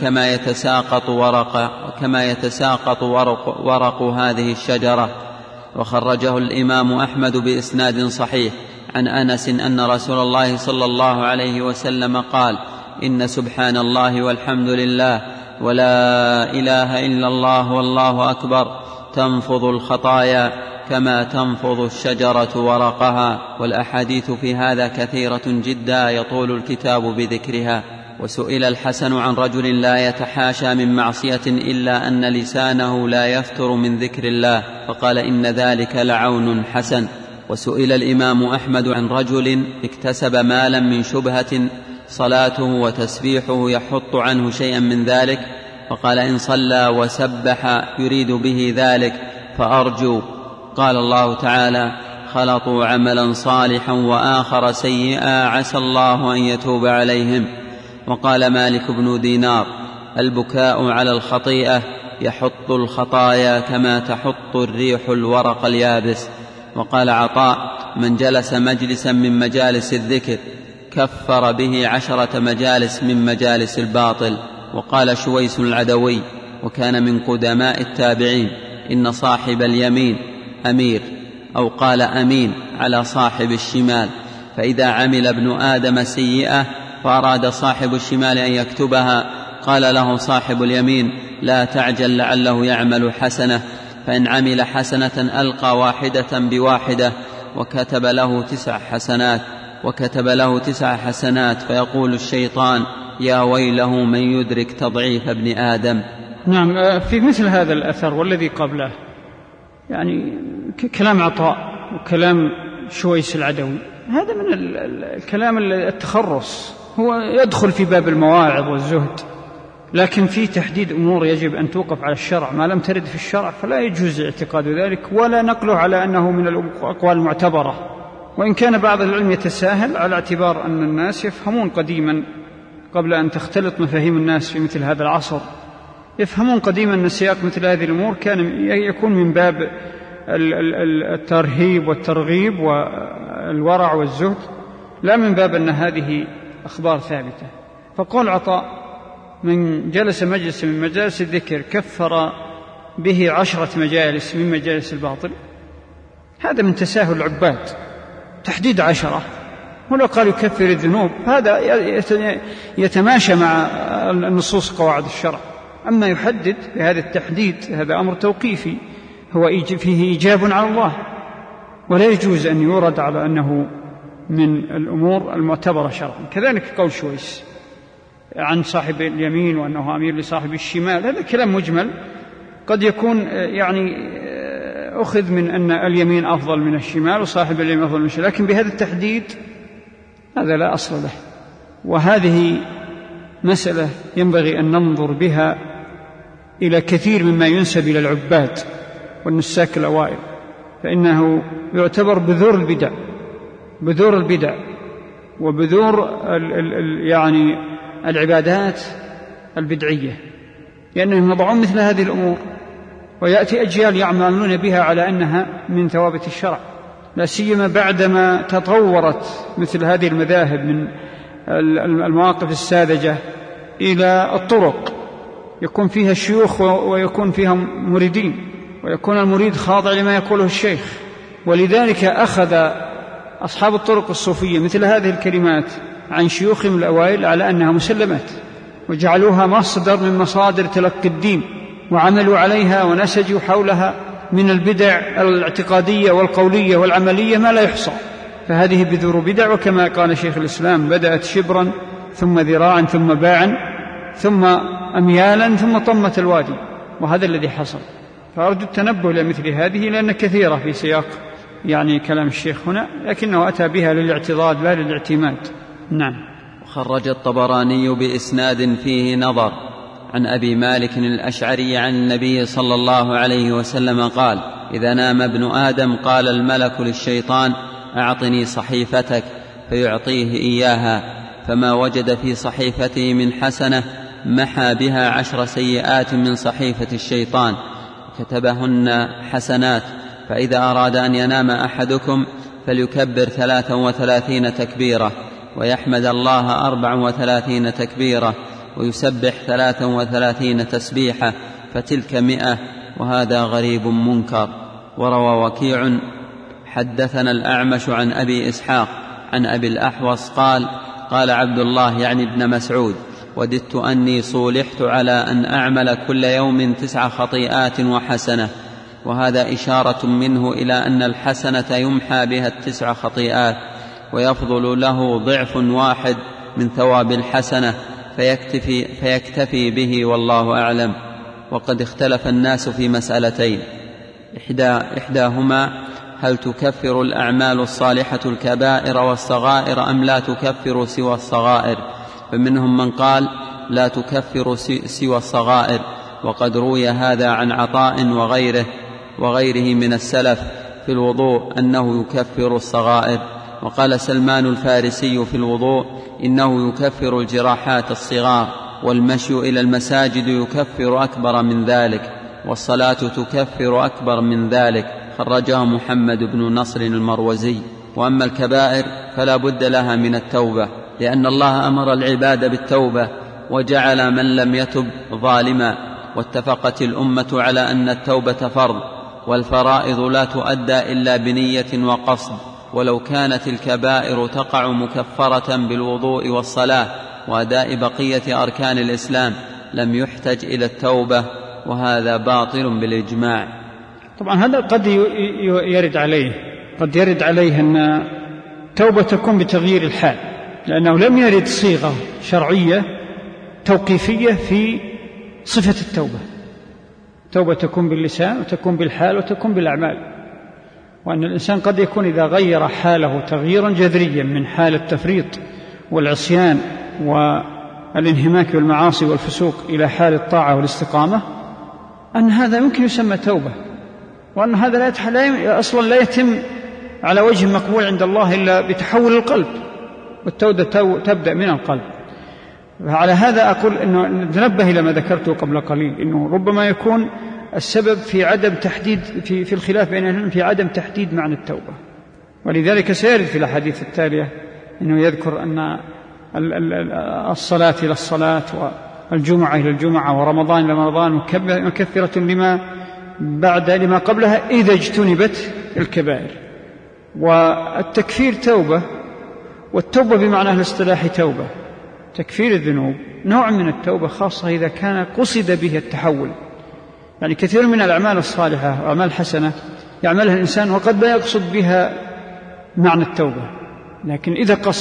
كما يتساقط ورق هذه الشجرة. وخرجه الإمام أحمد بإسناد صحيح عن أنس أن رسول الله صلى الله عليه وسلم قال: إن سبحان الله والحمد لله ولا إله إلا الله والله أكبر تنفض الخطايا كما تنفض الشجرة ورقها. والأحاديث في هذا كثيرة جدا يطول الكتاب بذكرها. وسئل الحسن عن رجل لا يتحاشى من معصية إلا أن لسانه لا يفتر من ذكر الله، فقال: إن ذلك لعون حسن. وسئل الإمام أحمد عن رجل اكتسب مالا من شبهة صلاته وتسبيحه يحط عنه شيئا من ذلك، فقال: إن صلى وسبح يريد به ذلك فأرجو. قال الله تعالى: خلطوا عملا صالحا وآخر سيئا عسى الله أن يتوب عليهم. وقال مالك بن دينار: البكاء على الخطيئة يحط الخطايا كما تحط الريح الورق اليابس. وقال عطاء: من جلس مجلسا من مجالس الذكر كفر به 10 مجالس من مجالس الباطل. وقال شويس العدوي وكان من قدماء التابعين: إن صاحب اليمين أمير، أو قال أمين على صاحب الشمال، فإذا عمل ابن آدم سيئة فأراد صاحب الشمال أن يكتبها قال له صاحب اليمين: لا تعجل لعله يعمل حسنة، فإن عمل حسنة ألقى واحدة بواحدة وكتب له 9 حسنات، فيقول الشيطان: يا ويله من يدرك تضعيف ابن آدم. نعم. في مثل هذا الأثر والذي قبله يعني كلام عطاء وكلام شويس العدوي هذا من الكلام التخرص، هو يدخل في باب المواعظ والزهد، لكن في تحديد أمور يجب أن توقف على الشرع، ما لم ترد في الشرع فلا يجوز اعتقاد ذلك ولا نقله على أنه من الأقوال المعتبرة. وإن كان بعض العلم يتساهل على اعتبار أن الناس يفهمون قديما قبل أن تختلط مفاهيم الناس في مثل هذا العصر، يفهمون قديما أن سياق مثل هذه الأمور كان يكون من باب الترهيب والترغيب والورع والزهد، لا من باب أن هذه أخبار ثابتة. فقول عطاء من جلس مجلس من مجالس الذكر كفر به 10 مجالس من مجالس الباطل، هذا من تساهل العباد، تحديد 10، ولو قال يكفر الذنوب هذا يتماشى مع النصوص قواعد الشرع. أما يحدد بهذا التحديد هذا أمر توقيفي هو فيه إيجاب على الله، ولا يجوز أن يورد على أنه من الأمور المعتبرة شرعا. كذلك قول شويس عن صاحب اليمين وأنه أمير لصاحب الشمال، هذا كلام مجمل قد يكون يعني أخذ من أن اليمين أفضل من الشمال وصاحب اليمين أفضل من الشمال، لكن بهذا التحديد هذا لا أصل له. وهذه مسألة ينبغي أن ننظر بها إلى كثير مما ينسب إلى العباد والنساك الأوائل، فإنه يعتبر بذور البدع وبذور يعني العبادات البدعية، لأنهم يضعون مثل هذه الأمور ويأتي أجيال يعملون بها على أنها من ثوابت الشرع، لا سيما بعدما تطورت مثل هذه المذاهب من المواقف الساذجة إلى الطرق يكون فيها الشيوخ ويكون فيها مريدين، ويكون المريد خاضع لما يقوله الشيخ. ولذلك أخذ أصحاب الطرق الصوفية مثل هذه الكلمات عن شيوخهم الأوائل على أنها مسلمات، وجعلوها مصدر من مصادر تلقي الدين، وعملوا عليها ونسجوا حولها من البدع الاعتقادية والقولية والعملية ما لا يحصى. فهذه بذور بدع، وكما قال شيخ الإسلام بدأت شبرا ثم ذراعا ثم باعا ثم أميالا ثم طمت الوادي، وهذا الذي حصل. فأرجو التنبه لمثل هذه لأن كثيرة في سياق يعني كلام الشيخ هنا، لكنه أتى بها للاعتضاد لا للاعتماد. نعم. خرج الطبراني بإسناد فيه نظر عن أبي مالك الأشعري عن النبي صلى الله عليه وسلم قال: إذا نام ابن آدم قال الملك للشيطان: أعطني صحيفتك، فيعطيه إياها، فما وجد في صحيفته من حسنة محى بها 10 سيئات من صحيفة الشيطان كتبهن حسنات. فإذا أراد أن ينام أحدكم فليكبر 33 تكبيرة، ويحمد الله 34 تكبيرة، ويسبح 33 تسبيحة، فتلك 100. وهذا غريب منكر. وروى وكيع حدثنا الأعمش عن أبي إسحاق عن أبي الأحوص قال: قال عبد الله يعني ابن مسعود: وددت أني صولحت على أن أعمل كل يوم 9 خطيئات وحسنة. وهذا إشارة منه إلى أن الحسنة يمحى بها 9 خطيئات، ويفضل له ضعف واحد من ثواب الحسنة، فيكتفي به، والله أعلم. وقد اختلف الناس في مسألتين: إحداهما هل تكفر الأعمال الصالحة الكبائر والصغائر أم لا تكفر سوى الصغائر؟ فمنهم من قال لا تكفر سوى الصغائر، وقد روي هذا عن عطاء وغيره من السلف في الوضوء أنه يكفر الصغائر. وقال سلمان الفارسي في الوضوء إنه يكفر الجراحات الصغار، والمشي إلى المساجد يكفر أكبر من ذلك، والصلاة تكفر أكبر من ذلك. خرجه محمد بن نصر المروزي. وأما الكبائر فلا بد لها من التوبة، لأن الله أمر العباد بالتوبة وجعل من لم يتب ظالما. واتفقت الأمة على أن التوبة فرض، والفرائض لا تؤدى إلا بنية وقصد. ولو كانت الكبائر تقع مكفرة بالوضوء والصلاة وأداء بقية أركان الإسلام لم يحتج إلى التوبة، وهذا باطل بالإجماع. طبعا هذا قد يرد عليه أن التوبة تكون بتغيير الحال، لأنه لم يرد صيغة شرعية توقيفية في صفة التوبة. التوبة تكون باللسان وتكون بالحال وتكون بالأعمال. وأن الإنسان قد يكون إذا غير حاله تغييرا جذريا من حال التفريط والعصيان والانهماك بالمعاصي والفسوق إلى حال الطاعة والاستقامة، أن هذا يمكن يسمى توبة، وأن هذا أصلا لا يتم على وجه مقبول عند الله إلا بتحول القلب، والتوبة تبدأ من القلب. فعلى هذا أقول أنه نتنبه إلى ما ذكرته قبل قليل، أنه ربما يكون السبب في عدم تحديد في الخلاف بين العلماء في عدم تحديد معنى التوبة. ولذلك سيرد في الأحاديث التالية أنه يذكر أن الصلاة إلى الصلاة والجمعة إلى الجمعة ورمضان إلى رمضان مكفرة لما قبلها إذا اجتنبت الكبائر. والتكفير توبة، والتوبة بمعنى الاصطلاحي توبة. تكفير الذنوب نوع من التوبة، خاصة إذا كان قصد به التحول. يعني كثير من الأعمال الصالحة وأعمال الحسنة يعملها الإنسان وقد لا يقصد بها معنى التوبة، لكن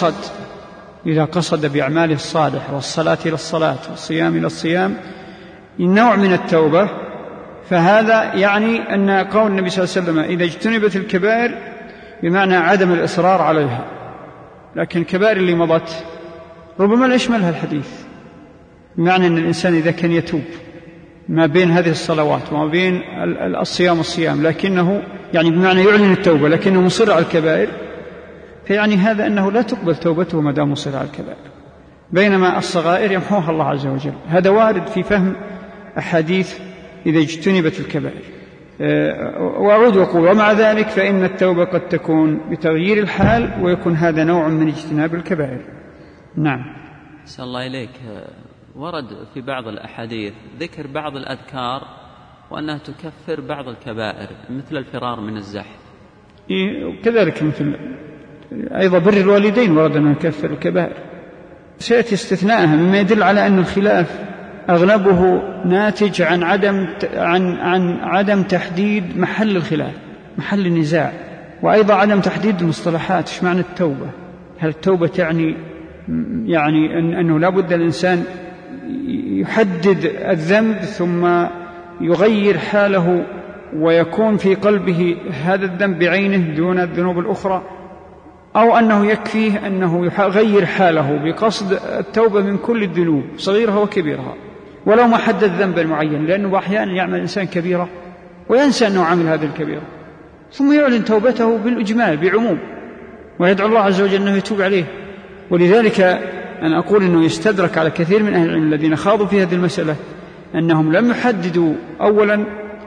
إذا قصد بأعماله الصالح والصلاة إلى الصلاة والصيام إلى الصيام نوع من التوبة، فهذا يعني أن قول النبي صلى الله عليه وسلم إذا اجتنبت الكبائر بمعنى عدم الإصرار عليها. لكن الكبائر اللي مضت ربما لا يشملها الحديث، بمعنى أن الإنسان إذا كان يتوب ما بين هذه الصلوات وما بين الصيام لكنه يعني بمعنى يعلن التوبة لكنه مصر على الكبائر، فيعني هذا أنه لا تقبل توبته ما دام مصر على الكبائر، بينما الصغائر يمحوها الله عز وجل. هذا وارد في فهم أحاديث إذا اجتنبت الكبائر. وأعود وأقول ومع ذلك فإن التوبة قد تكون بتغيير الحال، ويكون هذا نوع من اجتناب الكبائر. نعم. أحسن الله إليك. ورد في بعض الأحاديث ذكر بعض الأذكار وأنها تكفر بعض الكبائر مثل الفرار من الزحف. كذلك مثل أيضا بر الوالدين ورد أن يكفر الكبائر. سيأتي استثناءها مما يدل على أن الخلاف أغلبه ناتج عن عدم تحديد محل الخلاف، محل النزاع، وأيضا عدم تحديد المصطلحات. إيش معنى التوبة؟ هل التوبة يعني أنه لا بد الإنسان يحدد الذنب ثم يغير حاله ويكون في قلبه هذا الذنب بعينه دون الذنوب الأخرى، أو أنه يكفيه أنه يغير حاله بقصد التوبة من كل الذنوب صغيرها وكبيرها ولو ما حدد ذنبا معين، لأنه أحيانا يعمل الإنسان كبيرة وينسى أنه عمل هذه الكبيرة ثم يعلن توبته بالإجمال بعموم ويدعو الله عز وجل أنه يتوب عليه. ولذلك أنا أقول أنه يستدرك على كثير من أهل العلم الذين خاضوا في هذه المسألة أنهم لم يحددوا أولا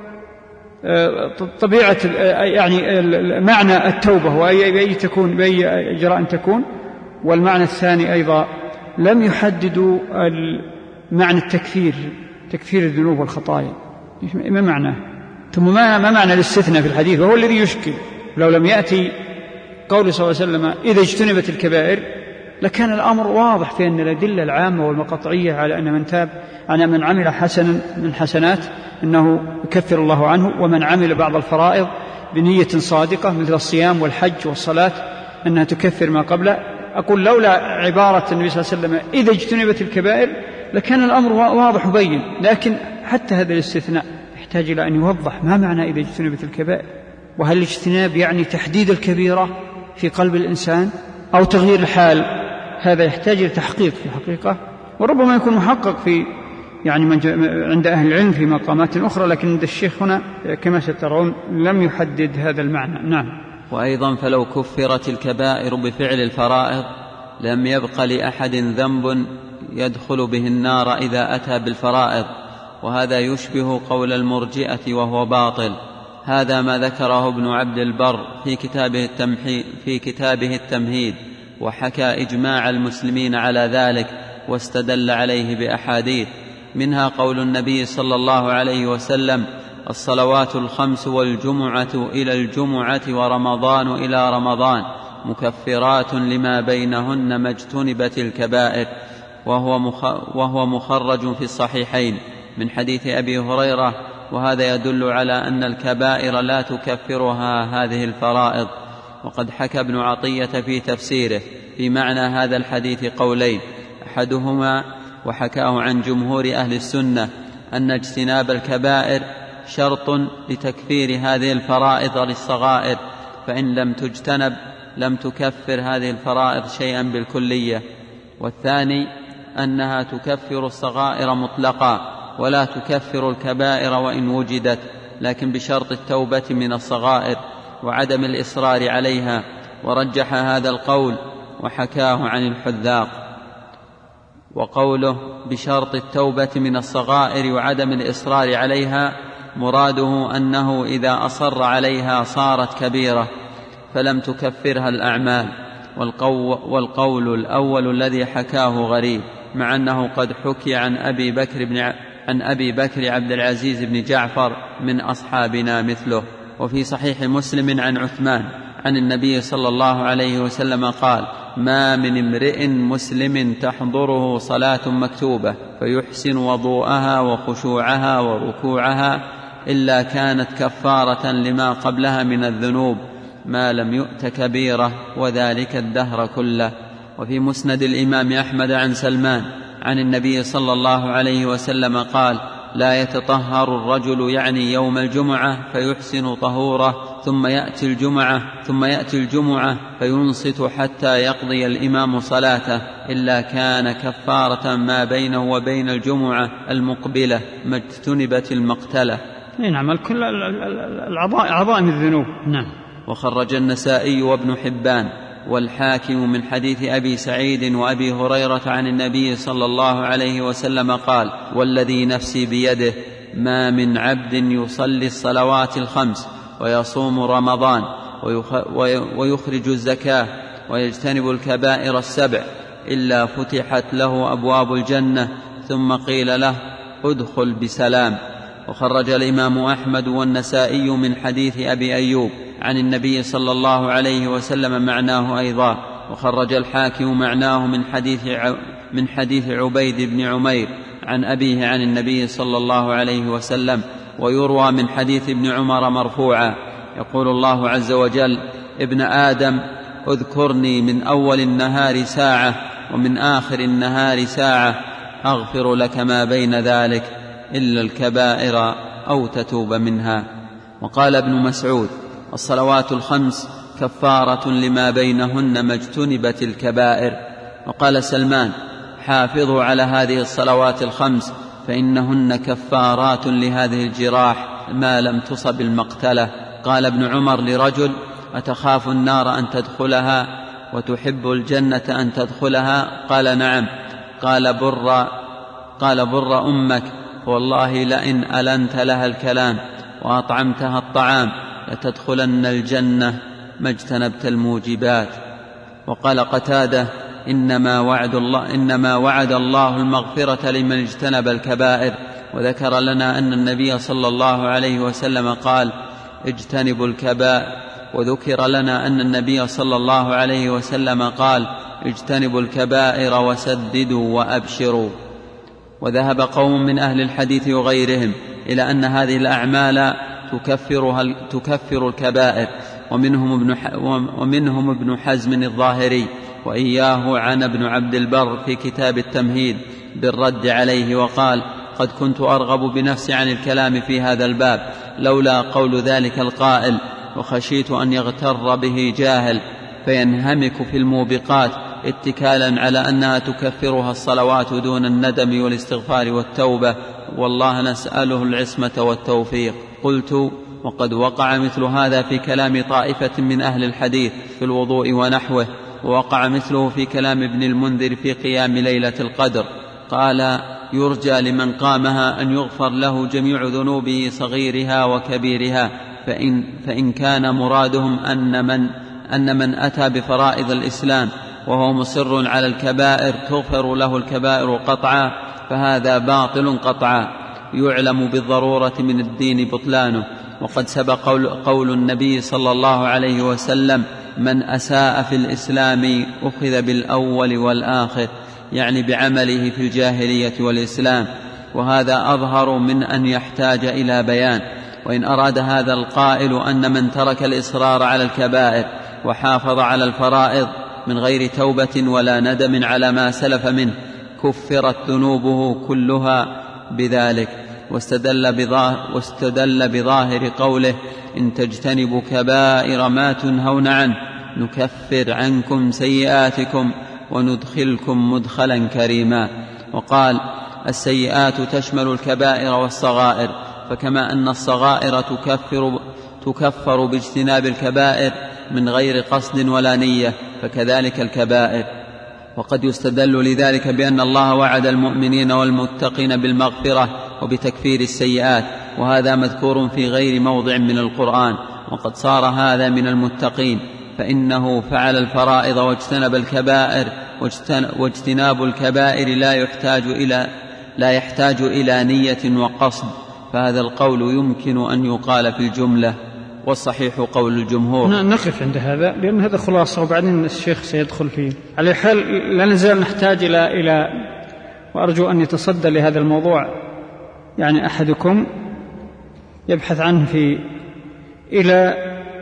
طبيعة يعني معنى التوبة بأي إجراء تكون، والمعنى الثاني أيضا لم يحددوا معنى التكفير، تكفير الذنوب والخطايا ما معناه، ثم ما معنى الاستثناء في الحديث، وهو الذي يشكل. لو لم يأتي قول صلى الله عليه وسلم إذا اجتنبت الكبائر لكان الأمر واضح في أن الأدلة العامة والمقطعية على أن من تاب على من عمل حسنا من حسنات أنه يكفر الله عنه، ومن عمل بعض الفرائض بنية صادقة مثل الصيام والحج والصلاة أنها تكفر ما قبله. أقول لولا عبارة النبي صلى الله عليه وسلم إذا اجتنبت الكبائر لكان الأمر واضح وبين، لكن حتى هذا الاستثناء يحتاج إلى أن يوضح ما معنى إذا اجتنبت الكبائر، وهل الاجتناب يعني تحديد الكبيرة في قلب الإنسان أو تغيير الحال؟ هذا يحتاج إلى تحقيق في الحقيقة، وربما يكون محقق في يعني عند أهل العلم في مقامات أخرى، لكن عند الشيخ هنا كما سترون لم يحدد هذا المعنى. نعم. وأيضا فلو كفرت الكبائر بفعل الفرائض لم يبق لأحد ذنب يدخل به النار إذا أتى بالفرائض، وهذا يشبه قول المرجئة وهو باطل. هذا ما ذكره ابن عبد البر في كتابه التمهيد، وحكى إجماع المسلمين على ذلك واستدل عليه بأحاديث، منها قول النبي صلى الله عليه وسلم: الصلوات الخمس والجمعة إلى الجمعة ورمضان إلى رمضان مكفرات لما بينهن ما اجتنبت الكبائر، وهو مخرج في الصحيحين من حديث أبي هريرة. وهذا يدل على أن الكبائر لا تكفرها هذه الفرائض. وقد حكى ابن عطية في تفسيره في معنى هذا الحديث قولين: أحدهما وحكاه عن جمهور أهل السنة أن اجتناب الكبائر شرط لتكفير هذه الفرائض للصغائر، فإن لم تجتنب لم تكفر هذه الفرائض شيئا بالكلية. والثاني أنها تكفر الصغائر مطلقا ولا تكفر الكبائر وإن وجدت، لكن بشرط التوبة من الصغائر وعدم الإصرار عليها، ورجح هذا القول وحكاه عن الحذاق. وقوله بشرط التوبة من الصغائر وعدم الإصرار عليها مراده أنه إذا أصر عليها صارت كبيرة فلم تكفرها الأعمال. والقول الأول الذي حكاه غريب، مع أنه قد حكي عن أبي بكر عبد العزيز بن جعفر من أصحابنا مثله. وفي صحيح مسلم عن عثمان عن النبي صلى الله عليه وسلم قال: ما من امرئ مسلم تحضره صلاة مكتوبة فيحسن وضوءها وخشوعها وركوعها إلا كانت كفارة لما قبلها من الذنوب ما لم يؤت كبيرة، وذلك الدهر كله. وفي مسند الإمام أحمد عن سلمان عن النبي صلى الله عليه وسلم قال: لا يتطهر الرجل يعني يوم الجمعة فيحسن طهوره ثم يأتي الجمعة فينصت حتى يقضي الإمام صلاته إلا كان كفارة ما بينه وبين الجمعة المقبلة ما اجتنبت المقتلة. نعم، كل عظائم الذنوب. نعم. وخرج النسائي وابن حبان والحاكم من حديث أبي سعيد وأبي هريرة عن النبي صلى الله عليه وسلم قال: والذي نفسي بيده ما من عبد يصلي الصلوات الخمس ويصوم رمضان ويخرج الزكاة ويجتنب الكبائر السبع إلا فتحت له أبواب الجنة ثم قيل له: ادخل بسلام. وخرج الإمام أحمد والنسائي من حديث أبي أيوب عن النبي صلى الله عليه وسلم معناه أيضا. وخرج الحاكم معناه من حديث عبيد بن عمير عن أبيه عن النبي صلى الله عليه وسلم. ويروى من حديث ابن عمر مرفوعا يقول الله عز وجل: ابن آدم اذكرني من أول النهار ساعة ومن آخر النهار ساعة أغفر لك ما بين ذلك إلا الكبائر أو تتوب منها. وقال ابن مسعود: الصلوات الخمس كفارة لما بينهن ما اجتنبت الكبائر. وقال سلمان: حافظوا على هذه الصلوات الخمس فإنهن كفارات لهذه الجراح ما لم تصب المقتلة. قال ابن عمر لرجل: أتخاف النار أن تدخلها وتحب الجنة أن تدخلها؟ قال: نعم. قال: بر أمك، والله لئن ألنت لها الكلام وأطعمتها الطعام لتدخلن الجنة ما اجتنبت الموجبات. وقال قتادة: إنما وعد الله المغفرة لمن اجتنب الكبائر. وذكر لنا أن النبي صلى الله عليه وسلم قال: اجتنبوا الكبائر. وذكر لنا أن النبي صلى الله عليه وسلم قال: اجتنبوا الكبائر وسددوا وأبشروا. وذهب قوم من أهل الحديث وغيرهم إلى أن هذه الأعمال تكفر الكبائر، ومنهم ابن حزم الظاهري، وإياه عن ابن عبد البر في كتاب التمهيد بالرد عليه، وقال: قد كنت أرغب بنفسي عن الكلام في هذا الباب لولا قول ذلك القائل، وخشيت أن يغتر به جاهل فينهمك في الموبقات اتكالا على أنها تكفرها الصلوات دون الندم والاستغفار والتوبة، والله نسأله العصمة والتوفيق. قلت: وقد وقع مثل هذا في كلام طائفة من أهل الحديث في الوضوء ونحوه، ووقع مثله في كلام ابن المنذر في قيام ليلة القدر. قال: يرجى لمن قامها أن يغفر له جميع ذنوبه صغيرها وكبيرها، فإن كان مرادهم أن من أتى بفرائض الإسلام وهو مصر على الكبائر تغفر له الكبائر قطعا، فهذا باطل قطعا، يعلم بالضرورة من الدين بطلانه. وقد سبق قول النبي صلى الله عليه وسلم: من أساء في الإسلام أخذ بالأول والآخر، يعني بعمله في الجاهلية والإسلام، وهذا أظهر من أن يحتاج إلى بيان. وإن أراد هذا القائل أن من ترك الإصرار على الكبائر وحافظ على الفرائض من غير توبة ولا ندم على ما سلف منه كفرت ذنوبه كلها بذلك، واستدل بظاهر قوله: إن تجتنبوا كبائر ما تنهون عنه نكفر عنكم سيئاتكم وندخلكم مدخلا كريما. وقال السيئات تشمل الكبائر والصغائر، فكما أن الصغائر تكفر باجتناب الكبائر من غير قصد ولا نية فكذلك الكبائر. وقد يستدل لذلك بأن الله وعد المؤمنين والمتقين بالمغفرة وبتكفير السيئات، وهذا مذكور في غير موضع من القرآن. وقد صار هذا من المتقين فإنه فعل الفرائض واجتنب الكبائر، واجتناب الكبائر لا يحتاج إلى نية وقصد، فهذا القول يمكن أن يقال في الجملة، والصحيح قول الجمهور. نقف عند هذا لأن هذا خلاصة وبعدين الشيخ سيدخل فيه. على حال لا نزال نحتاج إلى وأرجو أن يتصدى لهذا الموضوع يعني أحدكم يبحث عنه إلى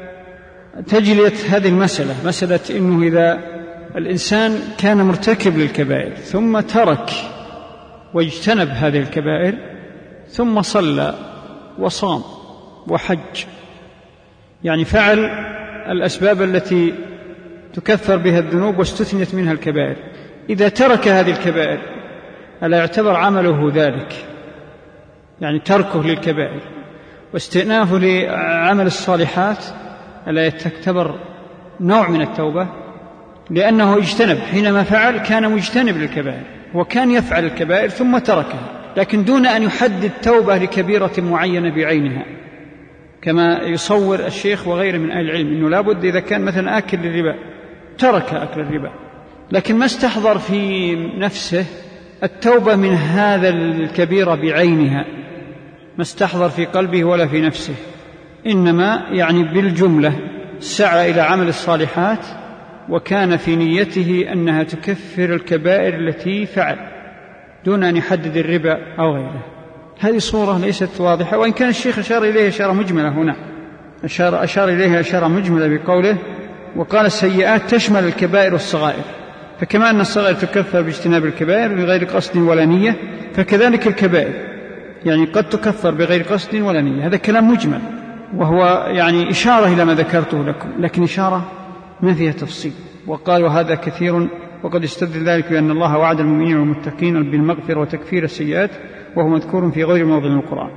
تجلية هذه المسألة، مسألة إنه إذا الإنسان كان مرتكب للكبائر ثم ترك واجتنب هذه الكبائر ثم صلى وصام وحج، يعني فعل الأسباب التي تكفر بها الذنوب واستثنت منها الكبائر، إذا ترك هذه الكبائر ألا يعتبر عمله ذلك؟ يعني تركه للكبائر واستئنافه لعمل الصالحات ألا يعتبر نوع من التوبة؟ لأنه اجتنب، حينما فعل كان مجتنب للكبائر وكان يفعل الكبائر ثم تركها، لكن دون أن يحدد توبة لكبيرة معينة بعينها كما يصور الشيخ وغيره من أهل العلم، إنه لابد إذا كان مثلا آكل الربا ترك أكل الربا، لكن ما استحضر في نفسه التوبة من هذا الكبيرة بعينها، ما استحضر في قلبه ولا في نفسه، إنما يعني بالجملة سعى إلى عمل الصالحات وكان في نيته أنها تكفر الكبائر التي فعل دون أن يحدد الربا أو غيره. هذه صورة ليست واضحة، وإن كان الشيخ أشار إليها إشارة مجملة هنا، أشار إليها إشارة مجملة بقوله وقال السيئات تشمل الكبائر والصغائر، فكما أن الصغائر تكفر باجتناب الكبائر بغير قصد ولا نية فكذلك الكبائر يعني قد تكفر بغير قصد ولا نية. هذا كلام مجمل وهو يعني إشارة إلى ما ذكرته لكم، لكن إشارة ما فيها تفصيل. وقال وهذا كثير، وقد استدل ذلك بأن الله وعد المؤمنين والمتقين بالمغفرة وتكفير السيئات وهو مذكور في غير موضع من القرآن.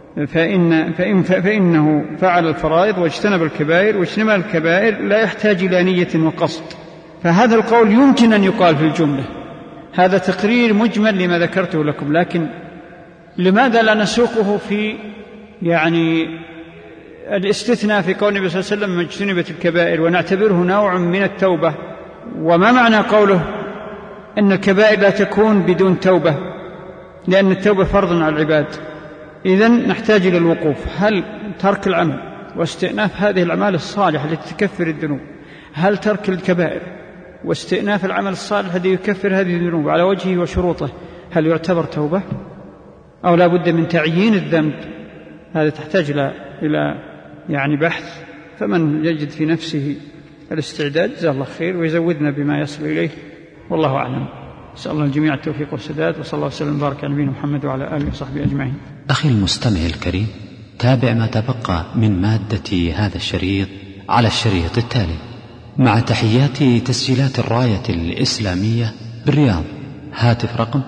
فإنه فعل الفرائض واجتنب الكبائر، واجتناب الكبائر لا يحتاج إلى نية وقصد، فهذا القول يمكن أن يقال في الجملة. هذا تقرير مجمل لما ذكرته لكم، لكن لماذا لا نسوقه في يعني الاستثناء في قول النبي صلى الله عليه وسلم اجتنبت الكبائر ونعتبره نوع من التوبة؟ وما معنى قوله أن الكبائر لا تكون بدون توبة لأن التوبة فرض على العباد؟ إذن نحتاج إلى الوقوف، هل ترك العمل واستئناف هذه الأعمال الصالحة التي تكفر الذنوب، هل ترك الكبائر واستئناف العمل الصالح الذي يكفر هذه الذنوب على وجهه وشروطه هل يعتبر توبة أو لا بد من تعيين الذنب؟ هذا تحتاج إلى يعني بحث، فمن يجد في نفسه الاستعداد جزاه الله خير ويزودنا بما يصل إليه، والله أعلم. نسأل الله الجميع التوفيق والسداد، وصلى الله وسلم وبارك على نبينا محمد وعلى آله وصحبه أجمعين. أخي المستمع الكريم، تابع ما تبقى من مادة هذا الشريط على الشريط التالي مع تحيات تسجيلات الراية الإسلامية بالرياض، هاتف رقم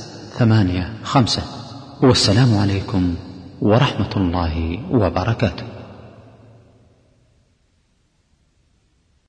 49111985. والسلام عليكم ورحمة الله وبركاته.